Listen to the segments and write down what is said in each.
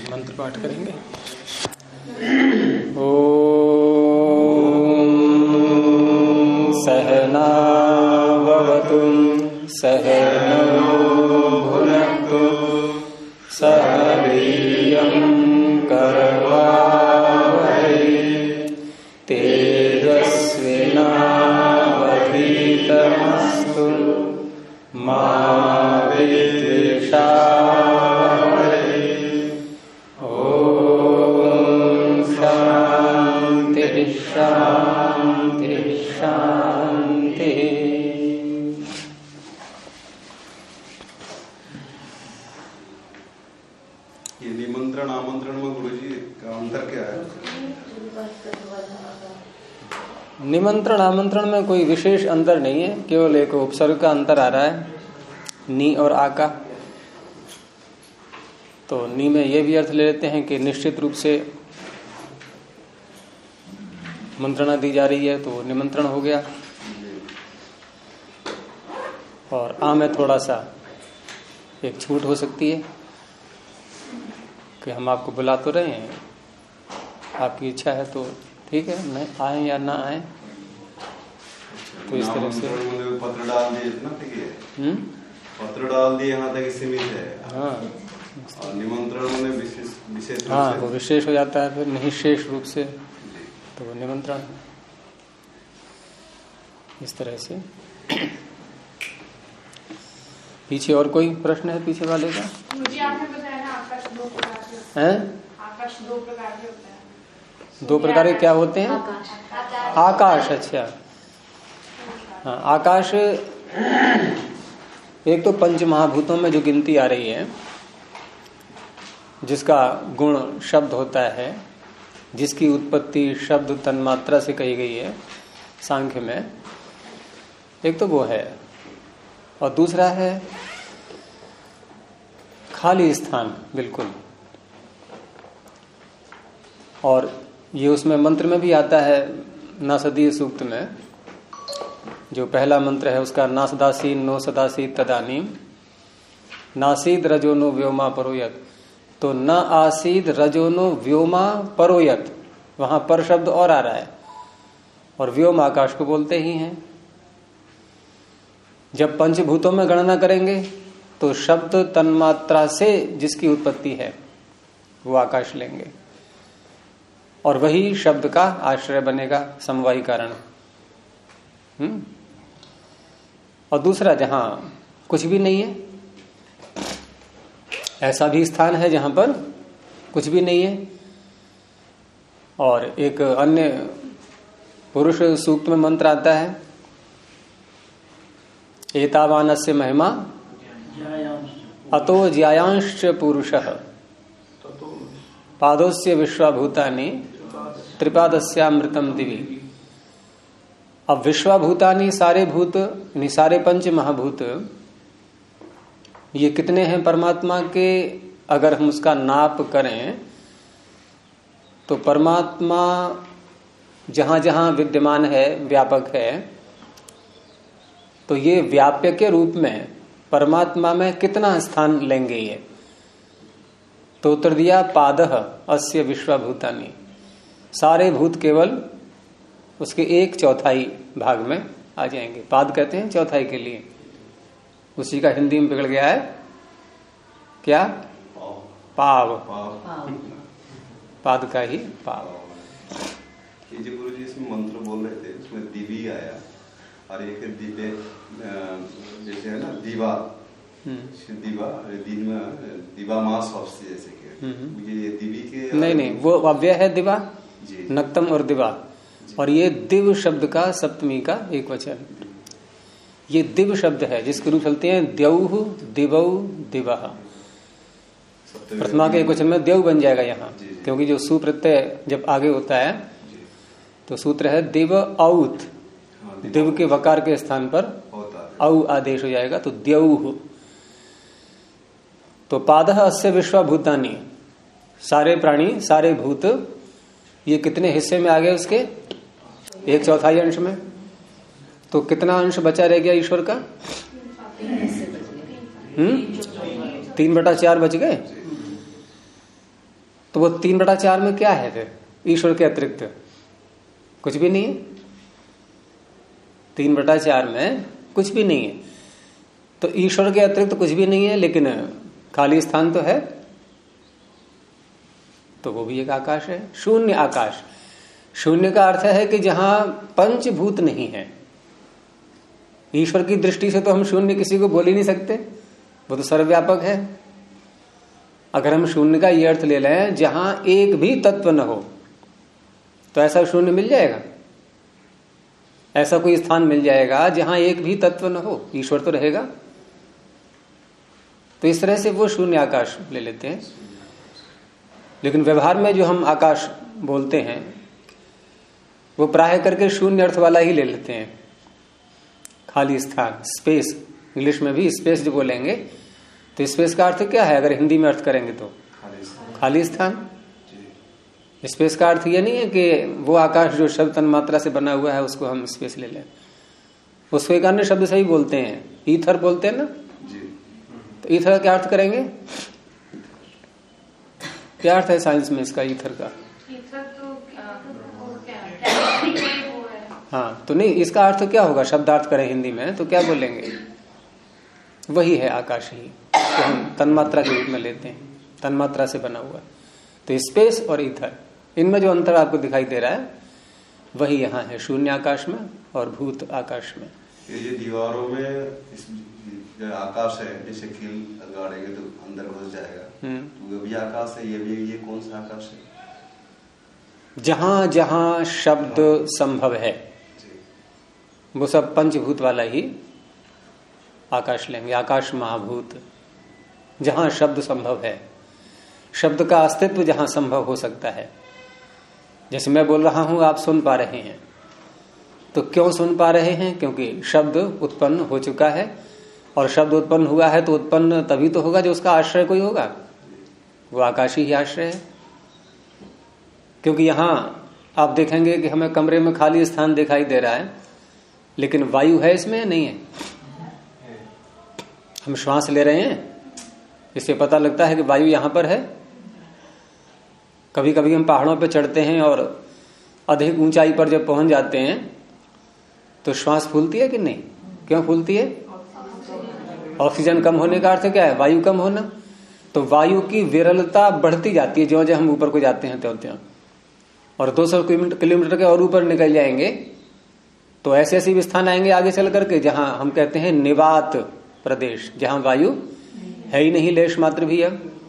मंत्र पाठ करेंगे। ओम सहना भवतु सहनौ भुनक्तु सह वीर्यं करवावहै तेजस्विनावधीतमस्तु मा विद्विषावहै। ओम शांति शांति शांति। ये निमंत्रण आमंत्रण में गुरुजी का अंतर क्या है? निमंत्रण आमंत्रण में कोई विशेष अंतर नहीं है, केवल एक उपसर्ग का अंतर आ रहा है, नी और आ का। तो नी में ये भी अर्थ ले लेते हैं कि निश्चित रूप से मंत्रणा दी जा रही है तो निमंत्रण हो गया, और आ में थोड़ा सा एक छूट हो सकती है कि हम आपको बुला तो रहे हैं, आपकी इच्छा है तो ठीक है, नहीं आए या ना आए। तो इस तरह से पत्र डाल दिए इतना ठीक है, पत्र डाल दिए यहाँ तक सीमित है। हाँ, और निमंत्रण में विशेष हाँ वो विशेष हो जाता है, फिर निःशेष रूप से तो वो निमंत्रण इस तरह से। पीछे और कोई प्रश्न है पीछे वाले का? मुझे आपने बताया ना आकाश दो प्रकार के होते हैं। आकाश दो प्रकार के होते हैं। दो प्रकार के क्या होते हैं? आकाश। अच्छा हाँ, आकाश एक तो पंच महाभूतों में जो गिनती आ रही है, जिसका गुण शब्द होता है, जिसकी उत्पत्ति शब्द तन्मात्रा से कही गई है सांख्य में, एक तो वो है, और दूसरा है खाली स्थान बिल्कुल। और ये उसमें मंत्र में भी आता है, नासदीय सूक्त में जो पहला मंत्र है उसका नासदासी नो सदासी तदानीम नासीद रजोनो व्योमा परोयत। तो न आसीद रजोनो व्योमा परोयत, वहां पर शब्द और आ रहा है, और व्योम आकाश को बोलते ही हैं। जब पंचभूतों में गणना करेंगे तो शब्द तन्मात्रा से जिसकी उत्पत्ति है वो आकाश लेंगे, और वही शब्द का आश्रय बनेगा, समवायी कारण। और दूसरा जहां कुछ भी नहीं है, ऐसा भी स्थान है जहां पर कुछ भी नहीं है। और एक अन्य पुरुष सूक्त में मंत्र आता है, एतावानस्य महिमा अतो ज्यायांश्च पुरुषः पादोस्य विश्वभूतानि त्रिपादस्यामृतम दिवि। अब विश्वभूतानि सारे भूत, सारे पंच महाभूत, ये कितने हैं परमात्मा के? अगर हम उसका नाप करें तो परमात्मा जहां जहां विद्यमान है, व्यापक है, तो ये व्याप्य के रूप में परमात्मा में कितना स्थान लेंगे ये? तो उत्तर दिया पादः अस्य विश्वभूतानि, सारे भूत केवल उसके 1/4 भाग में आ जाएंगे। पाद कहते हैं चौथाई के लिए, उसी का हिंदी में बिगड़ गया है क्या? पाव। पाद का ही पाव। ये जो गुरुजी इसमें मंत्र बोल रहे थे उसमें दिवी आया, और एक दिव्य जैसे है ना दीवा, दीवा दिन में दीवा मास जैसे के, ये दिवी के नहीं वो अव्यय है दिवा, नक्तम और दिवा, और ये दिव शब्द का सप्तमी का एक वचन। ये दिव शब्द है जिसके रूप चलते हैं द्यौः दिवौ दिवः। प्रथमा के एक वचन में द्यौ बन जाएगा यहाँ, क्योंकि जो सुप्रत्यय जब आगे होता है तो सूत्र है दिव औत, दिव के वकार के स्थान पर औ आदेश हो जाएगा, तो द्यौः। तो पादः अस्य विश्वभूतानि, सारे प्राणी सारे भूत, ये कितने हिस्से में आ गए उसके? 1/4 अंश में। तो कितना अंश बचा रह गया ईश्वर का? 3/4 बच गए। तो वो 3/4 में क्या है फिर? ईश्वर के अतिरिक्त कुछ भी नहीं है। 3/4 में कुछ भी नहीं है, तो ईश्वर के अतिरिक्त कुछ भी नहीं है, लेकिन खाली स्थान तो है, तो वो भी एक आकाश है। शून्य आकाश, शून्य का अर्थ है कि जहां पंचभूत नहीं है। ईश्वर की दृष्टि से तो हम शून्य किसी को बोल ही नहीं सकते, वो तो सर्वव्यापक है। अगर हम शून्य का ये अर्थ ले लें जहां एक भी तत्व न हो, तो ऐसा शून्य मिल जाएगा? ऐसा कोई स्थान मिल जाएगा जहां एक भी तत्व न हो? ईश्वर तो रहेगा। तो इस तरह से वो शून्य आकाश ले लेते हैं। लेकिन व्यवहार में जो हम आकाश बोलते हैं वो प्राय करके शून्य अर्थ वाला ही ले लेते हैं, खाली स्थान, स्पेस। इंग्लिश में भी स्पेस जो बोलेंगे तो स्पेस का अर्थ क्या है? अगर हिंदी में अर्थ करेंगे तो खाली स्थान। स्पेस का अर्थ ये नहीं है कि वो आकाश जो शब्द तन्मात्रा से बना हुआ है उसको हम स्पेस ले लें। उसको एक अन्य शब्द से ही बोलते हैं, ईथर बोलते हैं ना। तो ईथर क्या अर्थ करेंगे? क्या अर्थ है साइंस में इसका ईथर का? हाँ, तो नहीं, इसका अर्थ क्या होगा? शब्दार्थ करें हिंदी में तो क्या बोलेंगे? वही है आकाश ही, तो हम तन्मात्रा के रूप में लेते हैं, तन्मात्रा से बना हुआ। तो स्पेस और ईथर, इनमें जो अंतर आपको दिखाई दे रहा है वही यहाँ है, शून्य आकाश में और भूत आकाश में। ये दीवारों में इस जो आकाश है, जैसे कील गाड़ेंगे तो अंदर घुस जाएगा, तो भी आकाश है। ये कौन सा आकाश है? जहां जहां शब्द संभव है वो सब पंचभूत वाला ही आकाश लेंगे, आकाश महाभूत। जहां शब्द संभव है, शब्द का अस्तित्व जहां संभव हो सकता है। जैसे मैं बोल रहा हूं, आप सुन पा रहे हैं, तो क्यों सुन पा रहे हैं? क्योंकि शब्द उत्पन्न हो चुका है, और शब्द उत्पन्न हुआ है तो उत्पन्न तभी तो होगा जो उसका आश्रय कोई होगा, वो आकाश ही आश्रय है। क्योंकि यहां आप देखेंगे कि हमें कमरे में खाली स्थान दिखाई दे रहा है, लेकिन वायु है इसमें नहीं है। हम श्वास ले रहे हैं, इससे पता लगता है कि वायु यहां पर है। कभी कभी हम पहाड़ों पर चढ़ते हैं और अधिक ऊंचाई पर जब पहुंच जाते हैं तो श्वास फूलती है कि नहीं? क्यों फूलती है? ऑक्सीजन कम होने का अर्थ क्या है? वायु कम होना। तो वायु की विरलता बढ़ती जाती है ज्यों-ज्यों हम ऊपर को जाते हैं त्यों-त्यों। और 200 किलोमीटर के और ऊपर निकल जाएंगे तो ऐसे ऐसे भी स्थान आएंगे आगे चल करके जहां हम कहते हैं निवात प्रदेश, जहां वायु है ही नहीं, लेश मात्र भी है।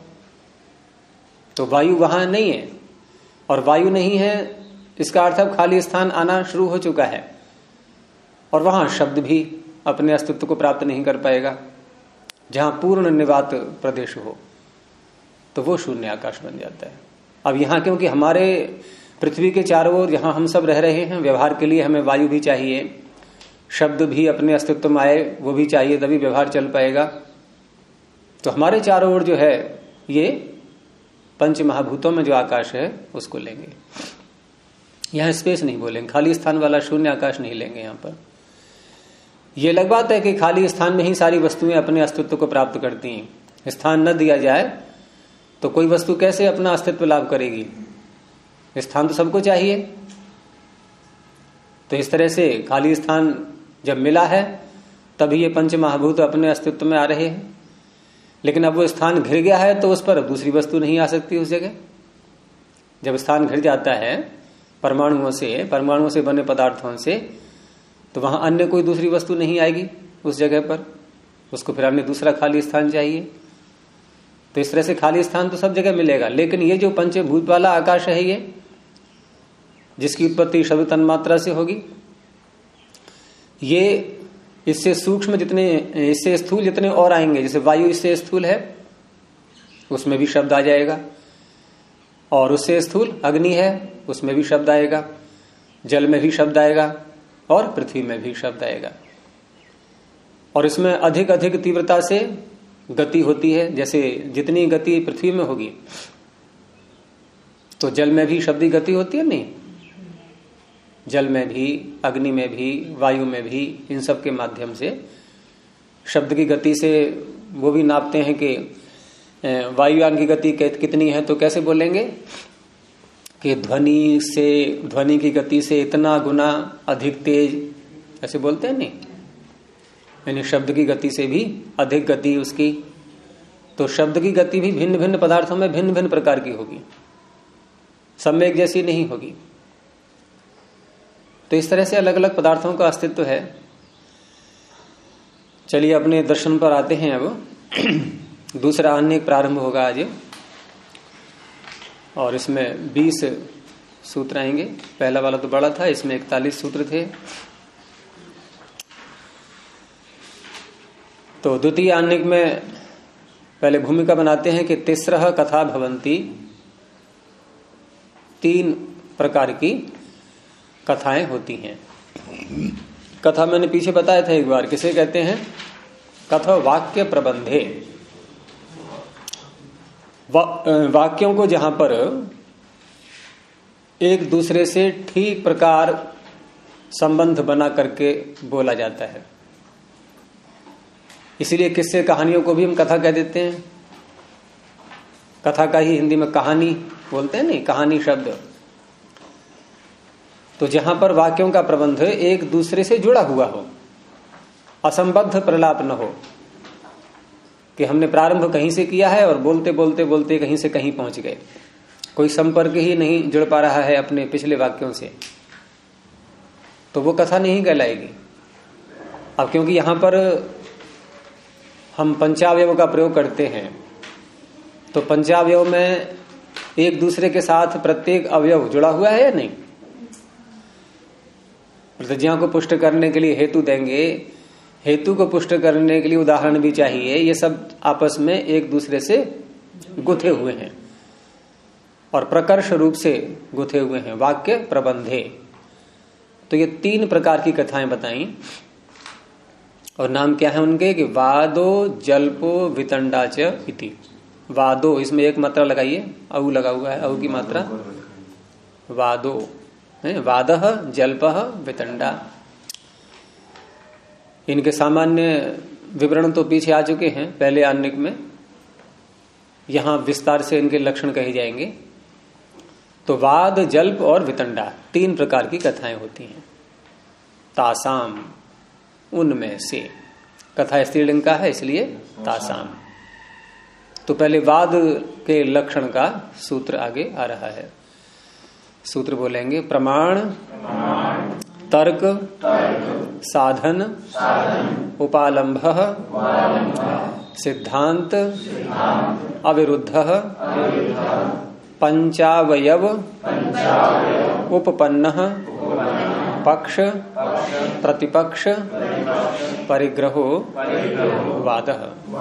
तो वायु वहां नहीं है, और वायु नहीं है इसका अर्थ अब खाली स्थान आना शुरू हो चुका है, और वहां शब्द भी अपने अस्तित्व को प्राप्त नहीं कर पाएगा। जहां पूर्ण निवात प्रदेश हो तो वो शून्य आकाश बन जाता है। अब यहां क्योंकि हमारे पृथ्वी के चारों ओर जहां हम सब रह रहे हैं, व्यवहार के लिए हमें वायु भी चाहिए, शब्द भी अपने अस्तित्व में आए वो भी चाहिए, तभी व्यवहार चल पाएगा। तो हमारे चारों ओर जो है ये पंच महाभूतों में जो आकाश है उसको लेंगे। यहां स्पेस नहीं बोलेंगे, खाली स्थान वाला शून्य आकाश नहीं लेंगे। यहां पर यह अलग बात है कि खाली स्थान में ही सारी वस्तुएं अपने अस्तित्व को प्राप्त करती हैं। स्थान न दिया जाए तो कोई वस्तु कैसे अपना अस्तित्व लाभ करेगी? स्थान तो सबको चाहिए। तो इस तरह से खाली स्थान जब मिला है तभी ये पंच महाभूत अपने अस्तित्व में आ रहे हैं। लेकिन अब वो स्थान घिर गया है तो उस पर दूसरी वस्तु नहीं आ सकती उस जगह। जब स्थान घिर जाता है परमाणुओं से बने पदार्थों से, तो वहां अन्य कोई दूसरी वस्तु नहीं आएगी उस जगह पर, उसको फिर अन्य दूसरा खाली स्थान चाहिए। तो इस तरह से खाली स्थान तो सब जगह मिलेगा। लेकिन ये जो पंचभूत वाला आकाश है, ये जिसकी उत्पत्ति शब्द तन्मात्रा से होगी, ये इससे सूक्ष्म जितने, इससे स्थूल जितने और आएंगे, जैसे वायु इससे स्थूल है उसमें भी शब्द आ जाएगा, और उससे स्थूल अग्नि है उसमें भी शब्द आएगा, जल में भी शब्द आएगा, और पृथ्वी में भी शब्द आएगा। और इसमें अधिक अधिक तीव्रता से गति होती है। जैसे जितनी गति पृथ्वी में होगी तो जल में भी शब्दी गति होती है नहीं? जल में भी, अग्नि में भी, वायु में भी, इन सब के माध्यम से शब्द की गति से वो भी नापते हैं कि वायुयान की गति कितनी है, तो कैसे बोलेंगे कि ध्वनि की गति से इतना गुना अधिक तेज, ऐसे बोलते हैं नहीं, यानी शब्द की गति से भी अधिक गति उसकी। तो शब्द की गति भी भिन्न भिन्न पदार्थों में भिन्न भिन्न प्रकार की होगी, सब में एक जैसी नहीं होगी। तो इस तरह से अलग अलग पदार्थों का अस्तित्व है। चलिए अपने दर्शन पर आते हैं। अब दूसरा अन्य प्रारंभ होगा आज, और इसमें 20 सूत्र आएंगे। पहला वाला तो बड़ा था, इसमें 41 सूत्र थे। तो द्वितीय आन्निक में पहले भूमिका बनाते हैं कि तिस्रः कथा भवंती, 3 प्रकार की कथाएं होती हैं। कथा मैंने पीछे बताया था एक बार, किसे कहते हैं? कथा वाक्य प्रबंधे। वाक्यों को जहां पर एक दूसरे से ठीक प्रकार संबंध बना करके बोला जाता है, इसीलिए किस्से कहानियों को भी हम कथा कह देते हैं। कथा का ही हिंदी में कहानी बोलते हैं, नहीं, कहानी शब्द। तो जहां पर वाक्यों का प्रबंध एक दूसरे से जुड़ा हुआ हो, असंबद्ध प्रलाप न हो, कि हमने प्रारंभ कहीं से किया है और बोलते बोलते बोलते कहीं से कहीं पहुंच गए, कोई संपर्क ही नहीं जुड़ पा रहा है अपने पिछले वाक्यों से, तो वो कथा नहीं कहलाएगी। अब क्योंकि यहां पर हम पंचावयव का प्रयोग करते हैं, तो पंचावयव में एक दूसरे के साथ प्रत्येक अवयव जुड़ा हुआ है या नहीं? प्रतिज्ञा को पुष्ट करने के लिए हेतु देंगे, हेतु को पुष्ट करने के लिए उदाहरण भी चाहिए। ये सब आपस में एक दूसरे से गुथे हुए हैं और प्रकर्ष रूप से गुथे हुए हैं, वाक्य प्रबंधे। तो ये 3 प्रकार की कथाएं बताई, और नाम क्या है उनके? कि वादो जल्पो वितंडाच इति। वादो, इसमें एक मात्रा लगाइए, औ लगा हुआ है, औ की मात्रा, वादो, वादः जल्पः वितंडा। इनके सामान्य विवरण तो पीछे आ चुके हैं पहले आन्निक में, यहां विस्तार से इनके लक्षण कहे जाएंगे। तो वाद, जल्प और वितंडा 3 प्रकार की कथाएं होती हैं। तासाम, उनमें से, कथा स्त्रीलिंग का है इसलिए तासाम। तो पहले वाद के लक्षण का सूत्र आगे आ रहा है। सूत्र बोलेंगे: प्रमाण, तर्क, साधन, उपालंभः, सिद्धांत, अविरुद्धः, पंचावयव, उपपन्नः, पक्ष, प्रतिपक्ष, परिग्रहो, वादः।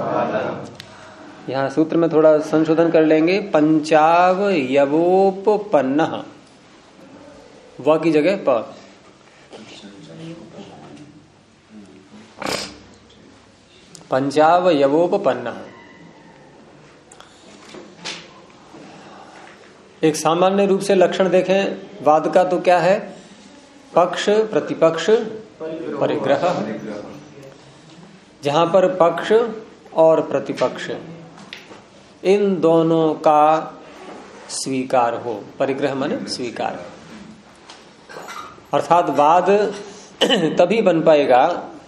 यहाँ सूत्र में थोड़ा संशोधन कर लेंगे। पंचावयवोपपन्नः, व की जगह प। पंचावयवोपपन्नः एक सामान्य रूप से लक्षण देखें वाद का तो क्या है? पक्ष, प्रतिपक्ष, परिग्रह। जहां पर पक्ष और प्रतिपक्ष इन दोनों का स्वीकार हो, परिग्रह माने स्वीकार, अर्थात वाद तभी बन पाएगा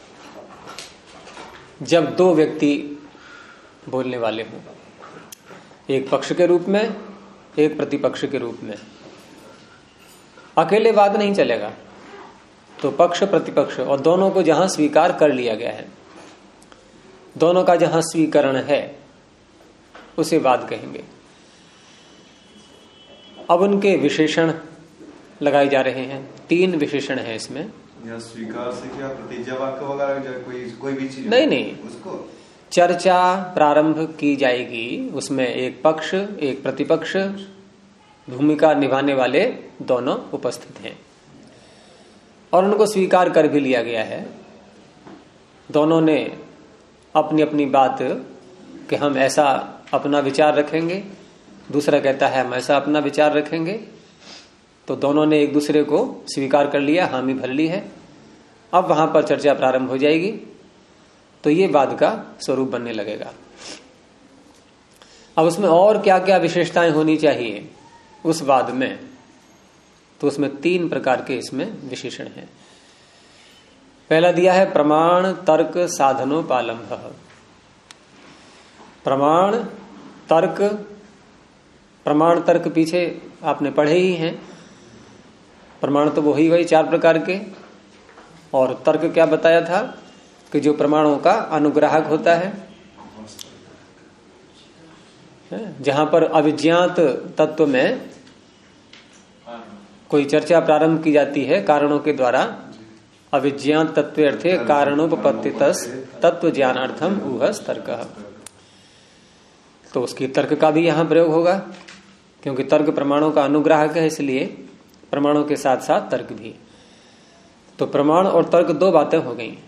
जब 2 व्यक्ति बोलने वाले हों, एक पक्ष के रूप में, एक प्रतिपक्ष के रूप में। अकेले वाद नहीं चलेगा। तो पक्ष प्रतिपक्ष और दोनों को जहां स्वीकार कर लिया गया है, दोनों का जहां स्वीकरण है, उसे वाद कहेंगे। अब उनके विशेषण लगाए जा रहे हैं। 3 विशेषण हैं इसमें। स्वीकार से क्या प्रतिज्ञा वाक्य वगैरह कोई भी चीज नहीं, उसको चर्चा प्रारंभ की जाएगी, उसमें एक पक्ष एक प्रतिपक्ष भूमिका निभाने वाले दोनों उपस्थित हैं और उनको स्वीकार कर भी लिया गया है। दोनों ने अपनी अपनी बात कि हम ऐसा अपना विचार रखेंगे, दूसरा कहता है हम ऐसा अपना विचार रखेंगे। तो दोनों ने एक दूसरे को स्वीकार कर लिया, हामी भर ली है। अब वहां पर चर्चा प्रारंभ हो जाएगी, तो ये वाद का स्वरूप बनने लगेगा। अब उसमें और क्या क्या विशेषताएं होनी चाहिए उस वाद में, तो उसमें 3 प्रकार के इसमें विशेषण हैं। पहला दिया है प्रमाण तर्क साधनोपालंभ। प्रमाण तर्क पीछे आपने पढ़े ही हैं। प्रमाण तो वही 4 प्रकार के, और तर्क क्या बताया था कि जो प्रमाणों का अनुग्राहक होता है, जहां पर अविज्ञात तत्व में कोई चर्चा प्रारंभ की जाती है कारणों के द्वारा, अविज्ञात तत्व अर्थे कारणोपपत्तितस् तत्व ज्ञानार्थम ऊहस तर्क, तो उसकी तर्क का भी यहां प्रयोग होगा, क्योंकि तर्क प्रमाणों का अनुग्राहक है, इसलिए प्रमाणों के साथ साथ तर्क भी। तो प्रमाण और तर्क 2 बातें हो गई,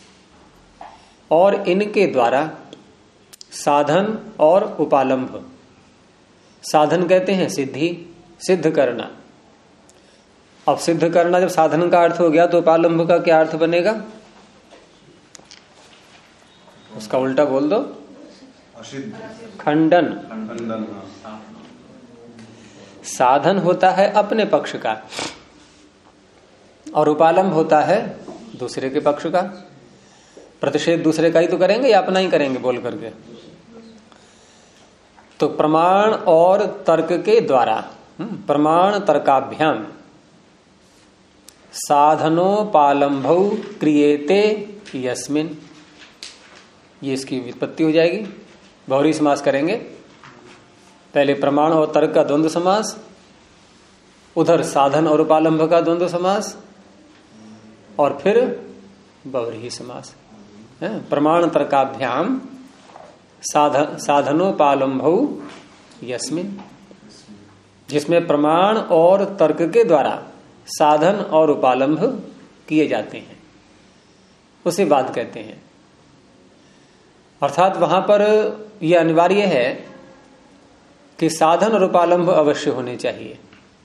और इनके द्वारा साधन और उपालंभ। साधन कहते हैं सिद्धि, सिद्ध करना। अब सिद्ध करना जब साधन का अर्थ हो गया, तो उपालंभ का क्या अर्थ बनेगा? उसका उल्टा बोल दो, खंडन। साधन होता है अपने पक्ष का, और उपालंभ होता है दूसरे के पक्ष का। प्रतिषेध दूसरे का ही तो करेंगे या अपना ही करेंगे बोल करके। तो प्रमाण और तर्क के द्वारा, प्रमाण तर्काभ्याम साधनोपालंभौ क्रियेते यस्मिन, ये इसकी व्युत्पत्ति हो जाएगी। बहुरी समास करेंगे, पहले प्रमाण और तर्क का द्वंद्व समास, उधर साधन और उपालंभ का द्वंद्व समास, और फिर बहुरी समास। प्रमाण तर्काभ्याम साधनोपालंभौ यस्मिन, जिसमें प्रमाण और तर्क के द्वारा साधन और उपालंभ किए जाते हैं, उसे वाद कहते हैं। अर्थात वहां पर यह अनिवार्य है कि साधन और उपालंभ अवश्य होने चाहिए।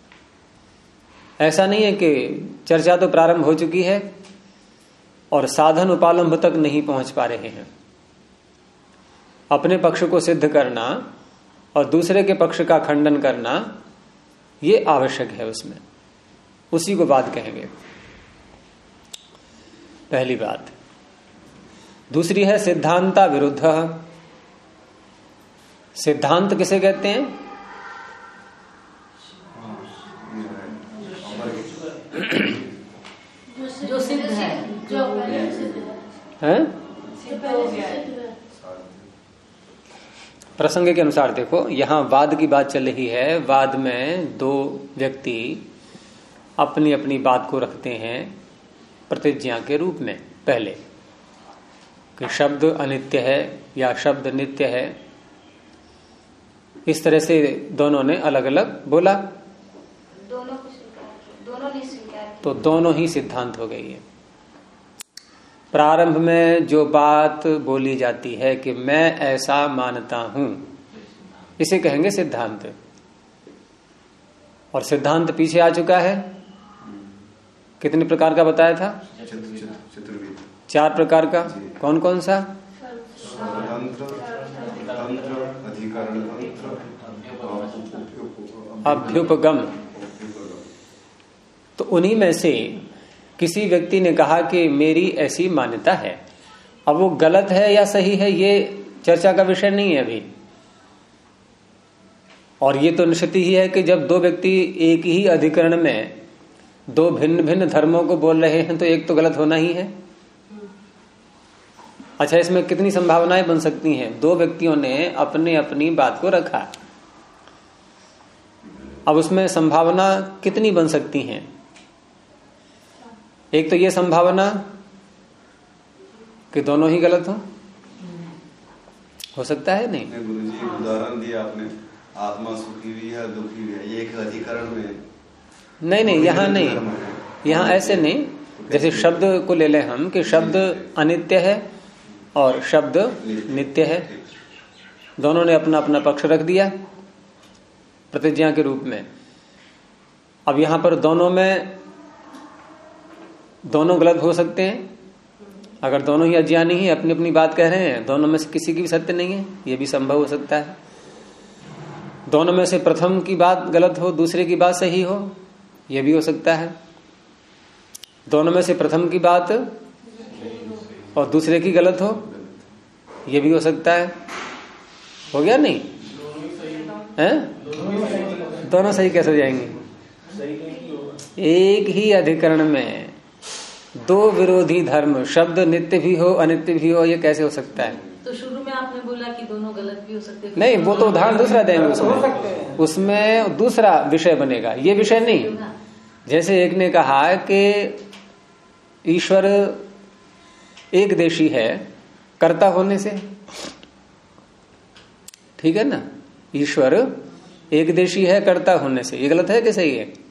ऐसा नहीं है कि चर्चा तो प्रारंभ हो चुकी है और साधन उपालंभ तक नहीं पहुंच पा रहे हैं। अपने पक्ष को सिद्ध करना और दूसरे के पक्ष का खंडन करना, ये आवश्यक है उसमें, उसी को वाद कहेंगे। पहली बात। दूसरी है सिद्धांता विरुद्ध। सिद्धांत किसे कहते हैं? जो सिद्ध है, हैं? प्रसंग के अनुसार देखो, यहां वाद की बात चल रही है। वाद में 2 व्यक्ति अपनी अपनी बात को रखते हैं प्रतिज्ञा के रूप में। पहले कि शब्द अनित्य है या शब्द नित्य है, इस तरह से दोनों ने अलग अलग बोला, दोनों ने स्वीकार, तो दोनों ही सिद्धांत हो गई है। प्रारंभ में जो बात बोली जाती है कि मैं ऐसा मानता हूं, इसे कहेंगे सिद्धांत। और सिद्धांत पीछे आ चुका है, कितने प्रकार का बताया था? 4 प्रकार का। कौन कौन सा? अभ्युपगम। तो उन्हीं में से किसी व्यक्ति ने कहा कि मेरी ऐसी मान्यता है। अब वो गलत है या सही है, ये चर्चा का विषय नहीं है अभी। और ये तो निश्चित ही है कि जब 2 व्यक्ति एक ही अधिकरण में 2 भिन्न भिन्न धर्मों को बोल रहे हैं, तो एक तो गलत होना ही है। अच्छा, इसमें कितनी संभावनाएं बन सकती हैं? 2 व्यक्तियों ने अपने अपनी बात को रखा, अब उसमें संभावना कितनी बन सकती हैं? एक तो ये संभावना कि दोनों ही गलत हो सकता है। नहीं गुरुजी, उदाहरण दिया आपने, आत्मा सुखी भी है दुखी भी है, एक अधिकरण में। नहीं, यहाँ नहीं, यहाँ ऐसे नहीं। जैसे शब्द को ले लें हम कि शब्द अनित्य है और शब्द नित्य है, दोनों ने अपना अपना पक्ष रख दिया प्रतिज्ञा के रूप में। अब यहां पर दोनों गलत हो सकते हैं। अगर दोनों ही अज्ञानी ही अपनी अपनी बात कह रहे हैं, दोनों में से किसी की भी सत्य नहीं है, यह भी संभव हो सकता है। दोनों में से प्रथम की बात गलत हो, दूसरे की बात सही हो, यह भी हो सकता है। दोनों में से प्रथम की बात और दूसरे की गलत हो, यह भी हो सकता है। हो गया नहीं है? दोनों सही कैसे हो जाएंगे? एक ही अधिकरण में दो विरोधी धर्म, शब्द नित्य भी हो अनित्य भी हो, ये कैसे हो सकता है? तो शुरू में आपने बोला कि दोनों गलत भी हो सकते हैं। नहीं, वो तो उदाहरण दूसरा देंगे, उसमें दूसरा विषय बनेगा, ये विषय नहीं। जैसे एक ने कहा कि ईश्वर एक देशी है कर्ता होने से, ठीक है ना, ईश्वर एक देशी है कर्ता होने से, ये गलत है कि सही है?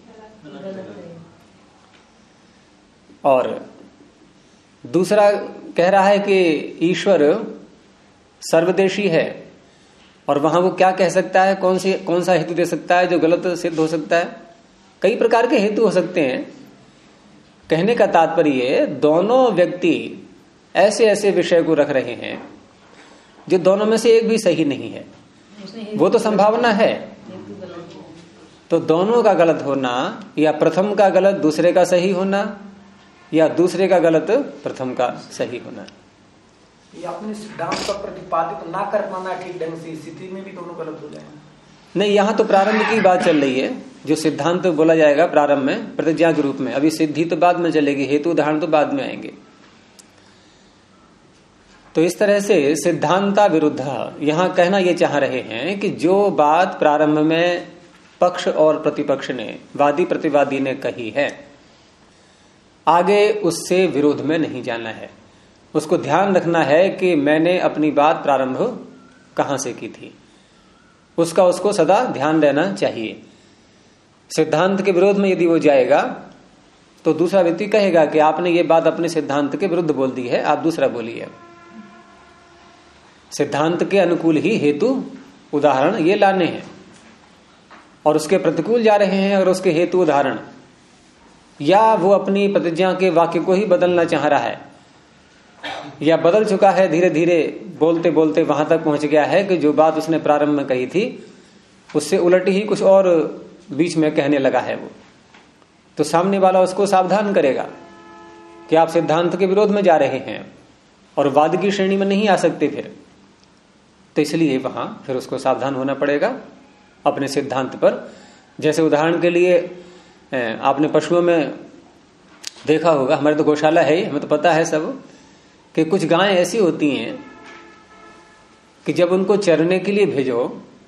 और दूसरा कह रहा है कि ईश्वर सर्वदेशी है, और वहां वो क्या कह सकता है, कौन सा हेतु दे सकता है जो गलत सिद्ध हो सकता है? कई प्रकार के हेतु हो सकते हैं। कहने का तात्पर्य दोनों व्यक्ति ऐसे ऐसे विषय को रख रहे हैं जो दोनों में से एक भी सही नहीं है, वो तो संभावना है। तो दोनों का गलत होना, या प्रथम का गलत दूसरे का सही होना, या दूसरे का गलत प्रथम का सही होना, ये अपने सिद्धांत का प्रतिपादित ना कर पाना ठीक ढंग से, स्थिति में भी दोनों गलत हो जाएंगे। नहीं, यहां तो प्रारंभ की बात चल रही है, जो सिद्धांत तो बोला जाएगा प्रारंभ में प्रतिज्ञा के रूप में, अभी सिद्धि तो बाद में चलेगी, हेतु उदाहरण तो बाद में आएंगे। तो इस तरह से सिद्धांता विरुद्ध यहां कहना ये चाह रहे हैं कि जो बात प्रारंभ में पक्ष और प्रतिपक्ष ने, वादी प्रतिवादी ने कही है, आगे उससे विरोध में नहीं जाना है। उसको ध्यान रखना है कि मैंने अपनी बात प्रारंभ कहां से की थी, उसको सदा ध्यान रहना चाहिए। सिद्धांत के विरोध में यदि वो जाएगा तो दूसरा व्यक्ति कहेगा कि आपने ये बात अपने सिद्धांत के विरुद्ध बोल दी है, आप दूसरा बोलिए। सिद्धांत के अनुकूल ही हेतु उदाहरण ये लाने हैं, और उसके प्रतिकूल जा रहे हैं और उसके हेतु उदाहरण, या वो अपनी प्रतिज्ञा के वाक्य को ही बदलना चाह रहा है, या बदल चुका है, धीरे धीरे बोलते बोलते वहां तक पहुंच गया है कि जो बात उसने प्रारंभ में कही थी उससे उलट ही कुछ और बीच में कहने लगा है वो। तो सामने वाला उसको सावधान करेगा कि आप सिद्धांत के विरोध में जा रहे हैं और वाद की श्रेणी में नहीं आ सकते फिर। तो इसलिए वहां फिर उसको सावधान होना पड़ेगा अपने सिद्धांत पर। जैसे उदाहरण के लिए आपने पशुओं में देखा होगा, हमारे तो गौशाला है, हमें तो पता है सब, कि कुछ गायें ऐसी होती हैं कि जब उनको चरने के लिए भेजो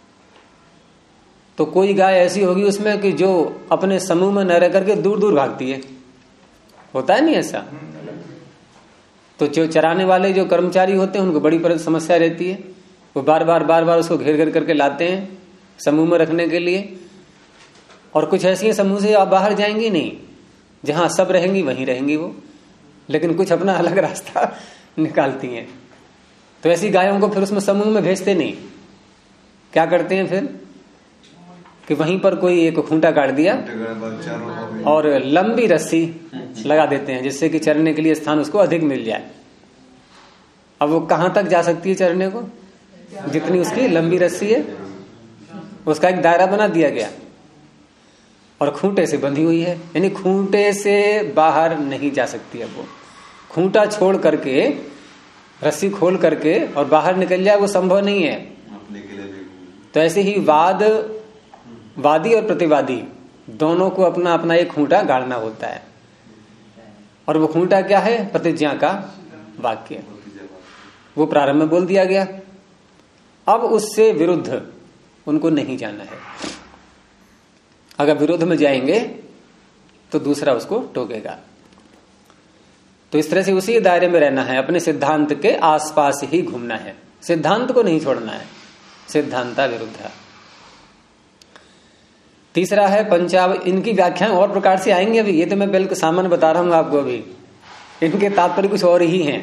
तो कोई गाय ऐसी होगी उसमें कि जो अपने समूह में न रह करके दूर दूर भागती है। होता है नहीं ऐसा? तो जो चराने वाले जो कर्मचारी होते हैं उनको बड़ी समस्या रहती है, वो बार बार उसको घेर घेर करके लाते हैं समूह में रखने के लिए। और कुछ ऐसी समूह से आप बाहर जाएंगी नहीं, जहां सब रहेंगी वहीं रहेंगी वो, लेकिन कुछ अपना अलग रास्ता निकालती हैं। तो ऐसी गायों को फिर उसमें समूह में भेजते नहीं, क्या करते हैं फिर कि वहीं पर कोई एक खूंटा काट दिया और लंबी रस्सी लगा देते हैं जिससे कि चरने के लिए स्थान उसको अधिक मिल जाए। अब वो कहां तक जा सकती है चरने को? जितनी उसकी लंबी रस्सी है उसका एक दायरा बना दिया गया और खूंटे से बंधी हुई है, यानी खूंटे से बाहर नहीं जा सकती। अब वो खूंटा छोड़ करके रस्सी खोल करके और बाहर निकल जाए वो संभव नहीं है। तो ऐसे ही वादी और प्रतिवादी दोनों को अपना अपना एक खूंटा गाड़ना होता है, और वो खूंटा क्या है? प्रतिज्ञा का वाक्य। वो प्रारंभ में बोल दिया गया, अब उससे विरुद्ध उनको नहीं जाना है। अगर विरोध में जाएंगे तो दूसरा उसको टोकेगा। तो इस तरह से उसी दायरे में रहना है, अपने सिद्धांत के आसपास ही घूमना है, सिद्धांत को नहीं छोड़ना है। सिद्धांता विरुद्ध। तीसरा है पंचाव। इनकी व्याख्याएं और प्रकार से आएंगे, अभी ये तो मैं बिल्कुल सामान्य बता रहा हूं आपको, अभी इनके तात्पर्य कुछ और ही हैं,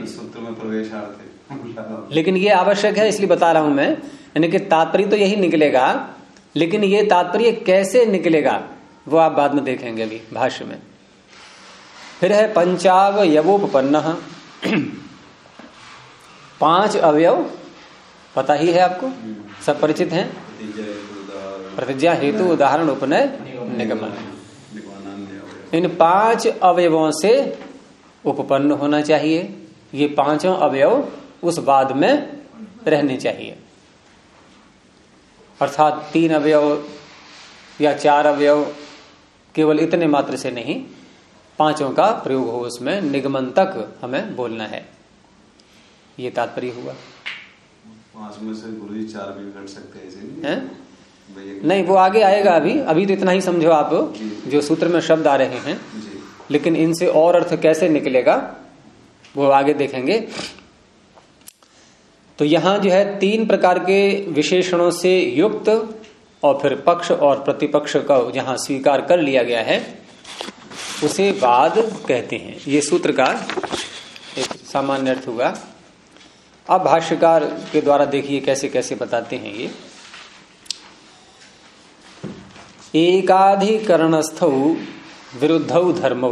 लेकिन ये आवश्यक है इसलिए बता रहा हूं मैं। यानी कि तात्पर्य तो यही निकलेगा, लेकिन ये तात्पर्य कैसे निकलेगा वो आप बाद में देखेंगे अभी भाष्य में। फिर है पंचावयवोपपन्न। 5 अवयव पता ही है आपको, सब परिचित हैं। प्रतिज्ञा, हेतु, उदाहरण, उपनय, निगमन। इन 5 अवयवों से उपपन्न होना चाहिए। ये 5 अवयव उस बाद में रहने चाहिए। अर्थात 3 अवयव या 4 अवयव केवल इतने मात्र से नहीं, 5 का प्रयोग हो उसमें, निगमन तक हमें बोलना है। ये तात्पर्य हुआ। 5 में से गुरुजी 4 भी घट सकते हैं, ऐसे नहीं, वो आगे आएगा। अभी तो इतना ही समझो आप, जो सूत्र में शब्द आ रहे हैं, लेकिन इनसे और अर्थ कैसे निकलेगा वो आगे देखेंगे। तो यहां जो है 3 प्रकार के विशेषणों से युक्त और फिर पक्ष और प्रतिपक्ष का जहां स्वीकार कर लिया गया है उसे बाद कहते हैं। ये सूत्र का एक सामान्य अर्थ हुआ। अब भाष्यकार के द्वारा देखिए कैसे कैसे बताते हैं ये। एकाधिकरणस्थौ विरुद्धौ धर्मौ।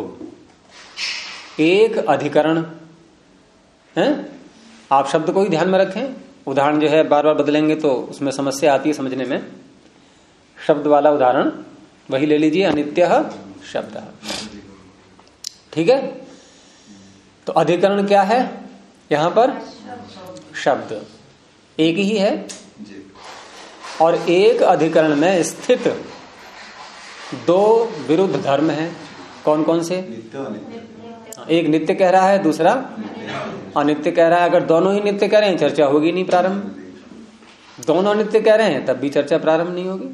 एक अधिकरण है, आप शब्द को ही ध्यान में रखें। उदाहरण जो है बार बार बदलेंगे तो उसमें समस्या आती है समझने में। शब्द वाला उदाहरण वही ले लीजिए, अनित्य शब्द। ठीक है, तो अधिकरण क्या है यहां पर? शब्द एक ही है, और एक अधिकरण में स्थित 2 विरुद्ध धर्म हैं। कौन कौन से? एक नित्य कह रहा है, दूसरा अनित्य कह रहा है। अगर दोनों ही नित्य कह रहे हैं चर्चा होगी नहीं प्रारंभ। दोनों नित्य कह रहे हैं तब भी चर्चा प्रारंभ नहीं होगी।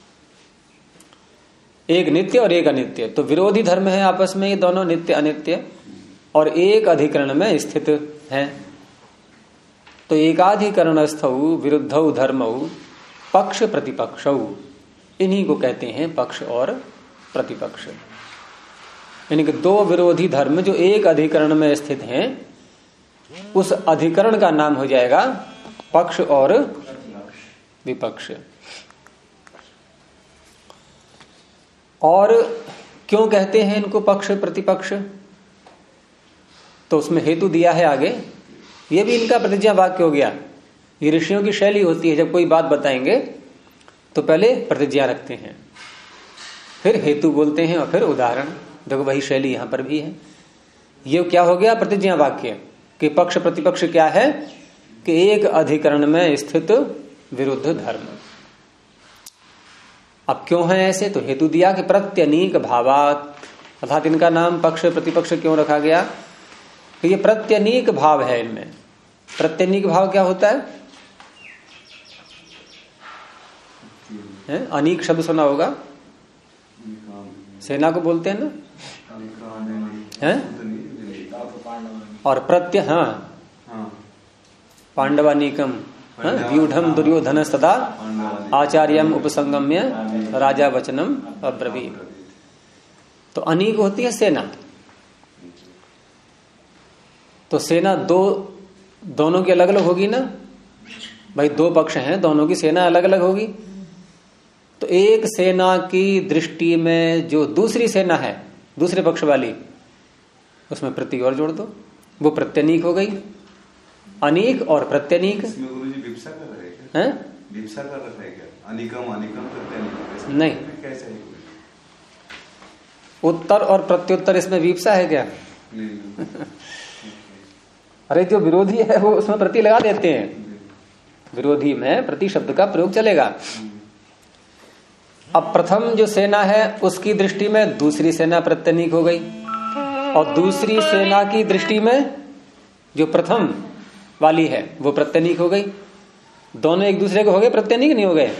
एक नित्य और एक अनित्य, तो विरोधी धर्म है आपस में ये दोनों, नित्य अनित्य, और एक अधिकरण में स्थित हैं। तो एकाधिकरणस्थौ विरुद्धौ धर्मौ पक्ष प्रतिपक्षौ, इन्हीं को कहते हैं पक्ष और प्रतिपक्ष। यानी कि 2 विरोधी धर्म जो एक अधिकरण में स्थित हैं, उस अधिकरण का नाम हो जाएगा पक्ष और विपक्ष। और क्यों कहते हैं इनको पक्ष प्रतिपक्ष? तो उसमें हेतु दिया है आगे। ये भी इनका प्रतिज्ञा वाक्य हो गया। ये ऋषियों की शैली होती है, जब कोई बात बताएंगे तो पहले प्रतिज्ञा रखते हैं, फिर हेतु बोलते हैं और फिर उदाहरण। देखो वही शैली यहां पर भी है। ये क्या हो गया? प्रतिज्ञा वाक्य कि पक्ष प्रतिपक्ष क्या है कि एक अधिकरण में स्थित विरुद्ध धर्म। अब क्यों है ऐसे? तो हेतु दिया कि प्रत्यनीक भावात, अर्थात इनका नाम पक्ष प्रतिपक्ष क्यों रखा गया? तो ये प्रत्यनीक भाव है इनमें। प्रत्यनीक भाव क्या होता है? अनीक शब्द सुना होगा, सेना को बोलते हैं ना, हैं? और प्रत्य, हाँ, पांडवानीकम व्यूढ़म दुर्योधन सदा आचार्यम उपसंगम्य राजा वचनम अब्रवीत। तो अनीक होती है सेना। तो सेना दोनों की अलग अलग होगी ना भाई, 2 पक्ष हैं, दोनों की सेना अलग अलग होगी। तो एक सेना की दृष्टि में जो दूसरी सेना है, दूसरे पक्ष वाली, उसमें प्रति और जोड़ दो, वो प्रत्यनीक हो गई। अनीक और प्रत्यनीक। इसमें गुरुजी विप्सा कर रहे हैं? विप्सा कर रहे हैं क्या? अनिकम अनिकम प्रत्यनीक नहीं, कैसे है? उत्तर और प्रत्युत्तर इसमें विप्सा है क्या? नहीं। अरे जो विरोधी है वो उसमें प्रति लगा देते हैं, विरोधी में प्रति शब्द का प्रयोग चलेगा। अब प्रथम जो सेना है उसकी दृष्टि में दूसरी सेना प्रत्यनीक हो गई, और दूसरी सेना की दृष्टि में जो प्रथम वाली है वो प्रत्यनीक हो गई। दोनों एक दूसरे को हो गए प्रत्यनीक, नहीं हो गए?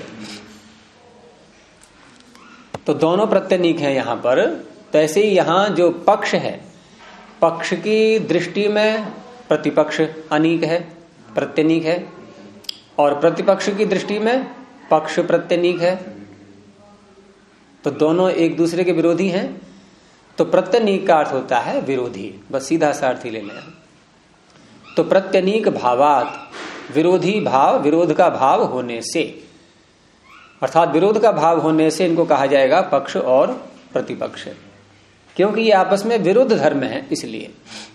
तो दोनों प्रत्यनीक हैं यहां पर। तो ऐसे ही यहां जो पक्ष है, पक्ष की दृष्टि में प्रतिपक्ष अनीक है, प्रत्यनीक है, और प्रतिपक्ष की दृष्टि में पक्ष प्रत्यनीक है। तो दोनों एक दूसरे के विरोधी हैं। तो प्रत्यनीक का अर्थ होता है विरोधी, बस सीधा सा अर्थ ही ले लें। तो प्रत्यनीक भावात, विरोधी भाव, विरोध का भाव होने से, अर्थात विरोध का भाव होने से इनको कहा जाएगा पक्ष और प्रतिपक्ष, क्योंकि ये आपस में विरुद्ध धर्म है इसलिए।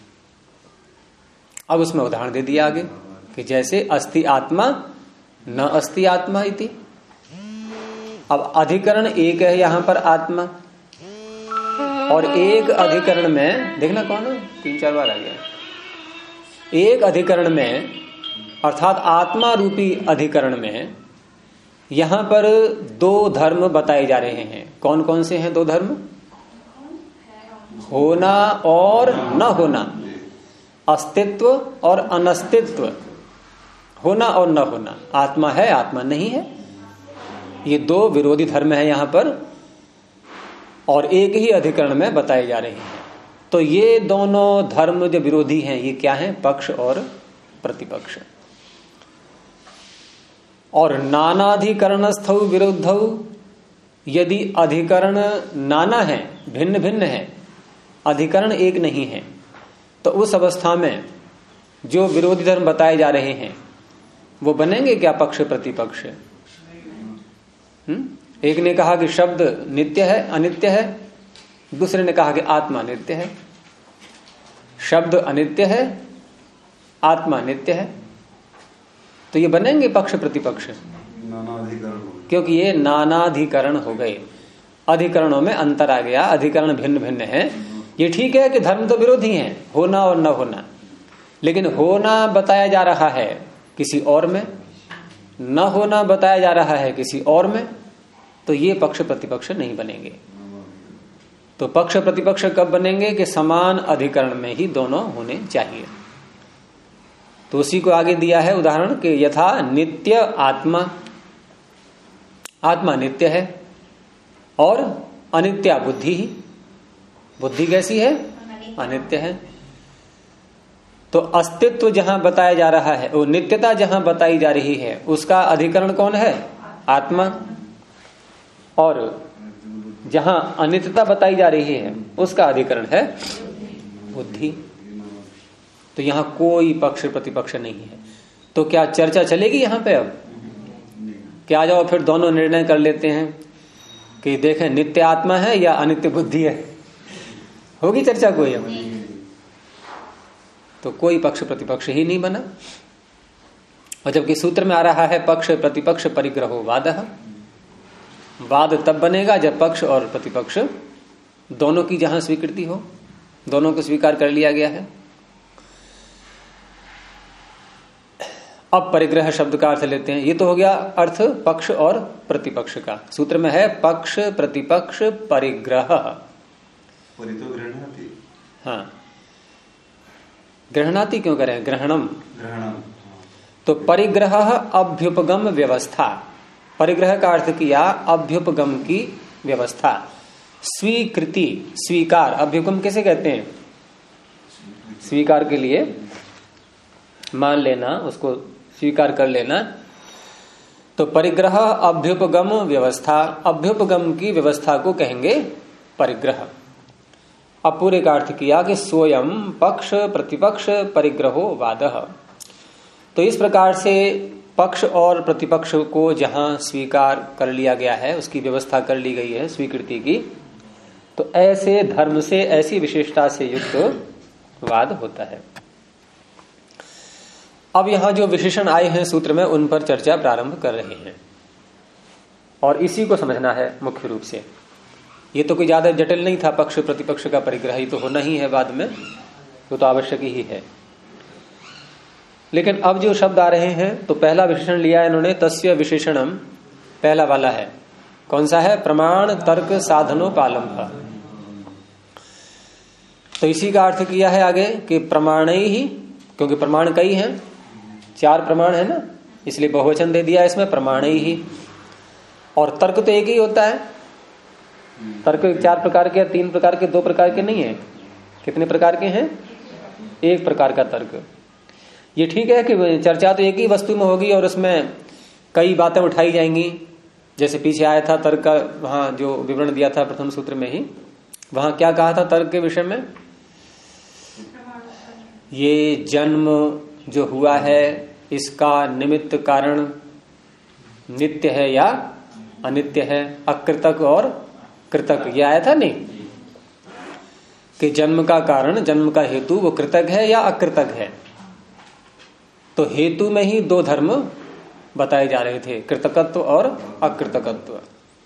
अब उसमें उदाहरण दे दिया आगे कि जैसे अस्ति आत्मा न अस्ति आत्मा इति, अब अधिकरण एक है यहां पर आत्मा, और एक अधिकरण में देखना कौन है, 3-4 बार आ गया। एक अधिकरण में अर्थात आत्मा रूपी अधिकरण में यहां पर 2 धर्म बताए जा रहे हैं। कौन कौन से हैं 2 धर्म? होना और न होना, अस्तित्व और अनस्तित्व, होना और न होना, आत्मा है आत्मा नहीं है, ये 2 विरोधी धर्म है यहां पर, और एक ही अधिकरण में बताए जा रहे हैं। तो ये दोनों धर्म जो विरोधी हैं ये क्या हैं? पक्ष और प्रतिपक्ष। और नानाधिकरणस्थौ विरुद्धौ, यदि अधिकरण नाना है, भिन्न भिन्न है, अधिकरण एक नहीं है, तो उस अवस्था में जो विरोधी धर्म बताए जा रहे हैं वो बनेंगे क्या पक्ष प्रतिपक्ष? एक ने कहा कि शब्द नित्य है अनित्य है, दूसरे ने कहा कि आत्मा नित्य है। शब्द अनित्य है, आत्मा नित्य है, तो ये बनेंगे पक्ष प्रतिपक्ष? क्योंकि ये नानाधिकरण हो गए, अधिकरणों में अंतर आ गया, अधिकरण भिन्न भिन्न है। ये ठीक है कि धर्म तो विरोधी हैं, होना और न होना, लेकिन होना बताया जा रहा है किसी और में, न होना बताया जा रहा है किसी और में, तो ये पक्ष प्रतिपक्ष नहीं बनेंगे। तो पक्ष प्रतिपक्ष कब बनेंगे? कि समान अधिकरण में ही दोनों होने चाहिए। तो उसी को आगे दिया है उदाहरण कि यथा नित्य आत्मा, आत्मा नित्य है, और अनित्या बुद्धि ही, बुद्धि कैसी है? अनित्य है। तो अस्तित्व जहां बताया जा रहा है, वो नित्यता जहां बताई जा रही है, उसका अधिकरण कौन है? आत्मा। और जहां अनित्यता बताई जा रही है उसका अधिकरण है बुद्धि। तो यहां कोई पक्ष प्रतिपक्ष नहीं है। तो क्या चर्चा चलेगी यहां पे? अब क्या आ जाओ फिर दोनों निर्णय कर लेते हैं कि देखें नित्य आत्मा है या अनित्य बुद्धि है? होगी चर्चा कोई? अब तो कोई पक्ष प्रतिपक्ष ही नहीं बना। और जबकि सूत्र में आ रहा है पक्ष प्रतिपक्ष परिग्रहो वादः, वाद तब बनेगा जब पक्ष और प्रतिपक्ष दोनों की जहां स्वीकृति हो, दोनों को स्वीकार कर लिया गया है। अब परिग्रह शब्द का अर्थ लेते हैं। ये तो हो गया अर्थ पक्ष और प्रतिपक्ष का। सूत्र में है पक्ष प्रतिपक्ष परिग्रह। हाँ, ग्रहणाति क्यों करें? ग्रहणम। तो परिग्रह अभ्युपगम व्यवस्था, परिग्रह का अर्थ किया अभ्युपगम की व्यवस्था, स्वीकृति, स्वीकार। अभ्युपगम कैसे कहते हैं? स्वीकार के लिए मान लेना, उसको स्वीकार कर लेना। तो परिग्रह अभ्युपगम व्यवस्था, अभ्युपगम की व्यवस्था को कहेंगे परिग्रह। अब पूरे का अर्थ किया कि स्वयं पक्ष प्रतिपक्ष परिग्रहो वादः। तो इस प्रकार से पक्ष और प्रतिपक्ष को जहां स्वीकार कर लिया गया है, उसकी व्यवस्था कर ली गई है स्वीकृति की, तो ऐसे धर्म से, ऐसी विशेषता से युक्त वाद होता है। अब यहां जो विशेषण आए हैं सूत्र में, उन पर चर्चा प्रारंभ कर रहे हैं और इसी को समझना है मुख्य रूप से। ये तो कोई ज्यादा जटिल नहीं था, पक्ष प्रतिपक्ष का परिग्रह ही तो होना ही है बाद में, वो तो आवश्यक ही है। लेकिन अब जो शब्द आ रहे हैं, तो पहला विशेषण लिया है इन्होंने, तस्य विशेषणम, पहला वाला है। कौन सा है? प्रमाण तर्क साधनोपालंभ। तो इसी का अर्थ किया है आगे कि प्रमाण ही, क्योंकि प्रमाण कई हैं, 4 प्रमाण है ना, इसलिए बहुवचन दे दिया इसमें, प्रमाण ही। और तर्क तो एक ही होता है। तर्क 4 प्रकार के, 3 प्रकार के, 2 प्रकार के नहीं है। कितने प्रकार के हैं? 1 प्रकार का तर्क। ये ठीक है कि चर्चा तो एक ही वस्तु में होगी और उसमें कई बातें उठाई जाएंगी। जैसे पीछे आया था तर्क का, वहां जो विवरण दिया था प्रथम सूत्र में ही, वहां क्या कहा था तर्क के विषय में? ये जन्म जो हुआ है, इसका निमित्त कारण नित्य है या अनित्य है, अकृतक और कृतक, ये आया था नहीं? कि जन्म का कारण, जन्म का हेतु वो कृतक है या अकृतक है। तो हेतु में ही 2 धर्म बताए जा रहे थे, कृतकत्व और अकृतकत्व।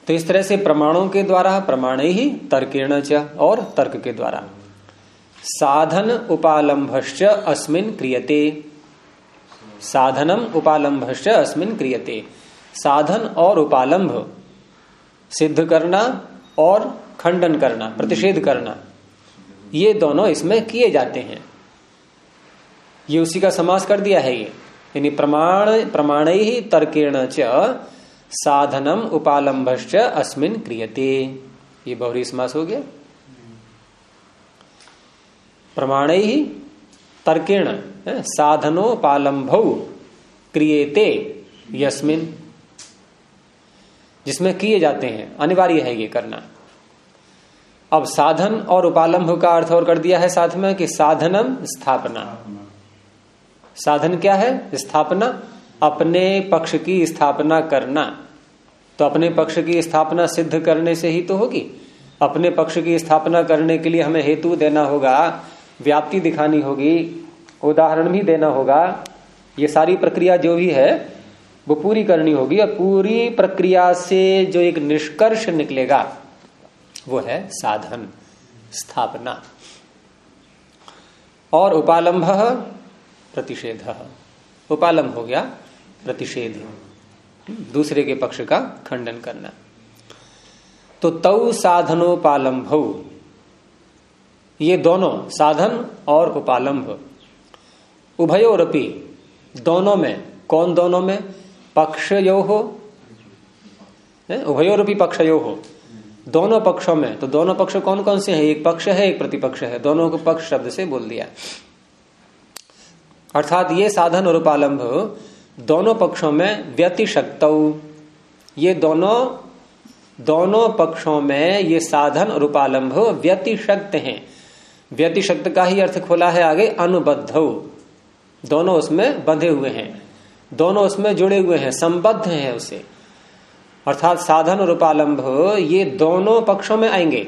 तो इस तरह से प्रमाणों के द्वारा, प्रमाण ही तर्केण च, और तर्क के द्वारा साधन उपालंभश्च अस्मिन् क्रियते, साधनम उपालंभश्च अस्मिन् क्रियते, साधन और उपालंभ सिद्ध करना और खंडन करना, प्रतिषेध करना, ये दोनों इसमें किए जाते हैं। ये उसी का समास कर दिया है ये, यानी प्रमाण ही तर्केण च साधनम उपालंभश्च अस्मिन् क्रियते, ये बहुरी समास हो गया। प्रमाण ही तर्केण साधनोपालंभौ क्रियते यस्मिन्, जिसमें किए जाते हैं, अनिवार्य है ये करना। अब साधन और उपालंभ का अर्थ और कर दिया है साथ में कि साधनम स्थापना। साधन क्या है? स्थापना, अपने पक्ष की स्थापना करना। तो अपने पक्ष की स्थापना सिद्ध करने से ही तो होगी। अपने पक्ष की स्थापना करने के लिए हमें हेतु देना होगा, व्याप्ति दिखानी होगी, उदाहरण भी देना होगा। ये सारी प्रक्रिया जो भी है वो पूरी करनी होगी, और पूरी प्रक्रिया से जो एक निष्कर्ष निकलेगा वो है साधन, स्थापना। और उपालंभ प्रतिषेध, उपालंभ हो गया प्रतिषेध, दूसरे के पक्ष का खंडन करना। तो तौ साधनोपालंभौ, ये दोनों साधन और उपालंभ उभयोरपि, दोनों में, कौन दोनों में? पक्षयोः, उभयोरपि पक्षयोः, दोनों पक्षों में। तो दोनों पक्ष कौन कौन से हैं? एक पक्ष है, एक प्रतिपक्ष है, दोनों को पक्ष शब्द से बोल दिया। अर्थात ये साधन और उपालंभ दोनों पक्षों में व्यतिशक्तौ, ये दोनों पक्षों में ये साधन और उपालंभ व्यतिशक्त हैं। व्यतिशक्त का ही अर्थ खोला है आगे अनुबद्धौ, दोनों उसमें बंधे हुए हैं, दोनों उसमें जुड़े हुए हैं, संबद्ध हैं उसे। अर्थात साधन और उपालंभ ये दोनों पक्षों में आएंगे।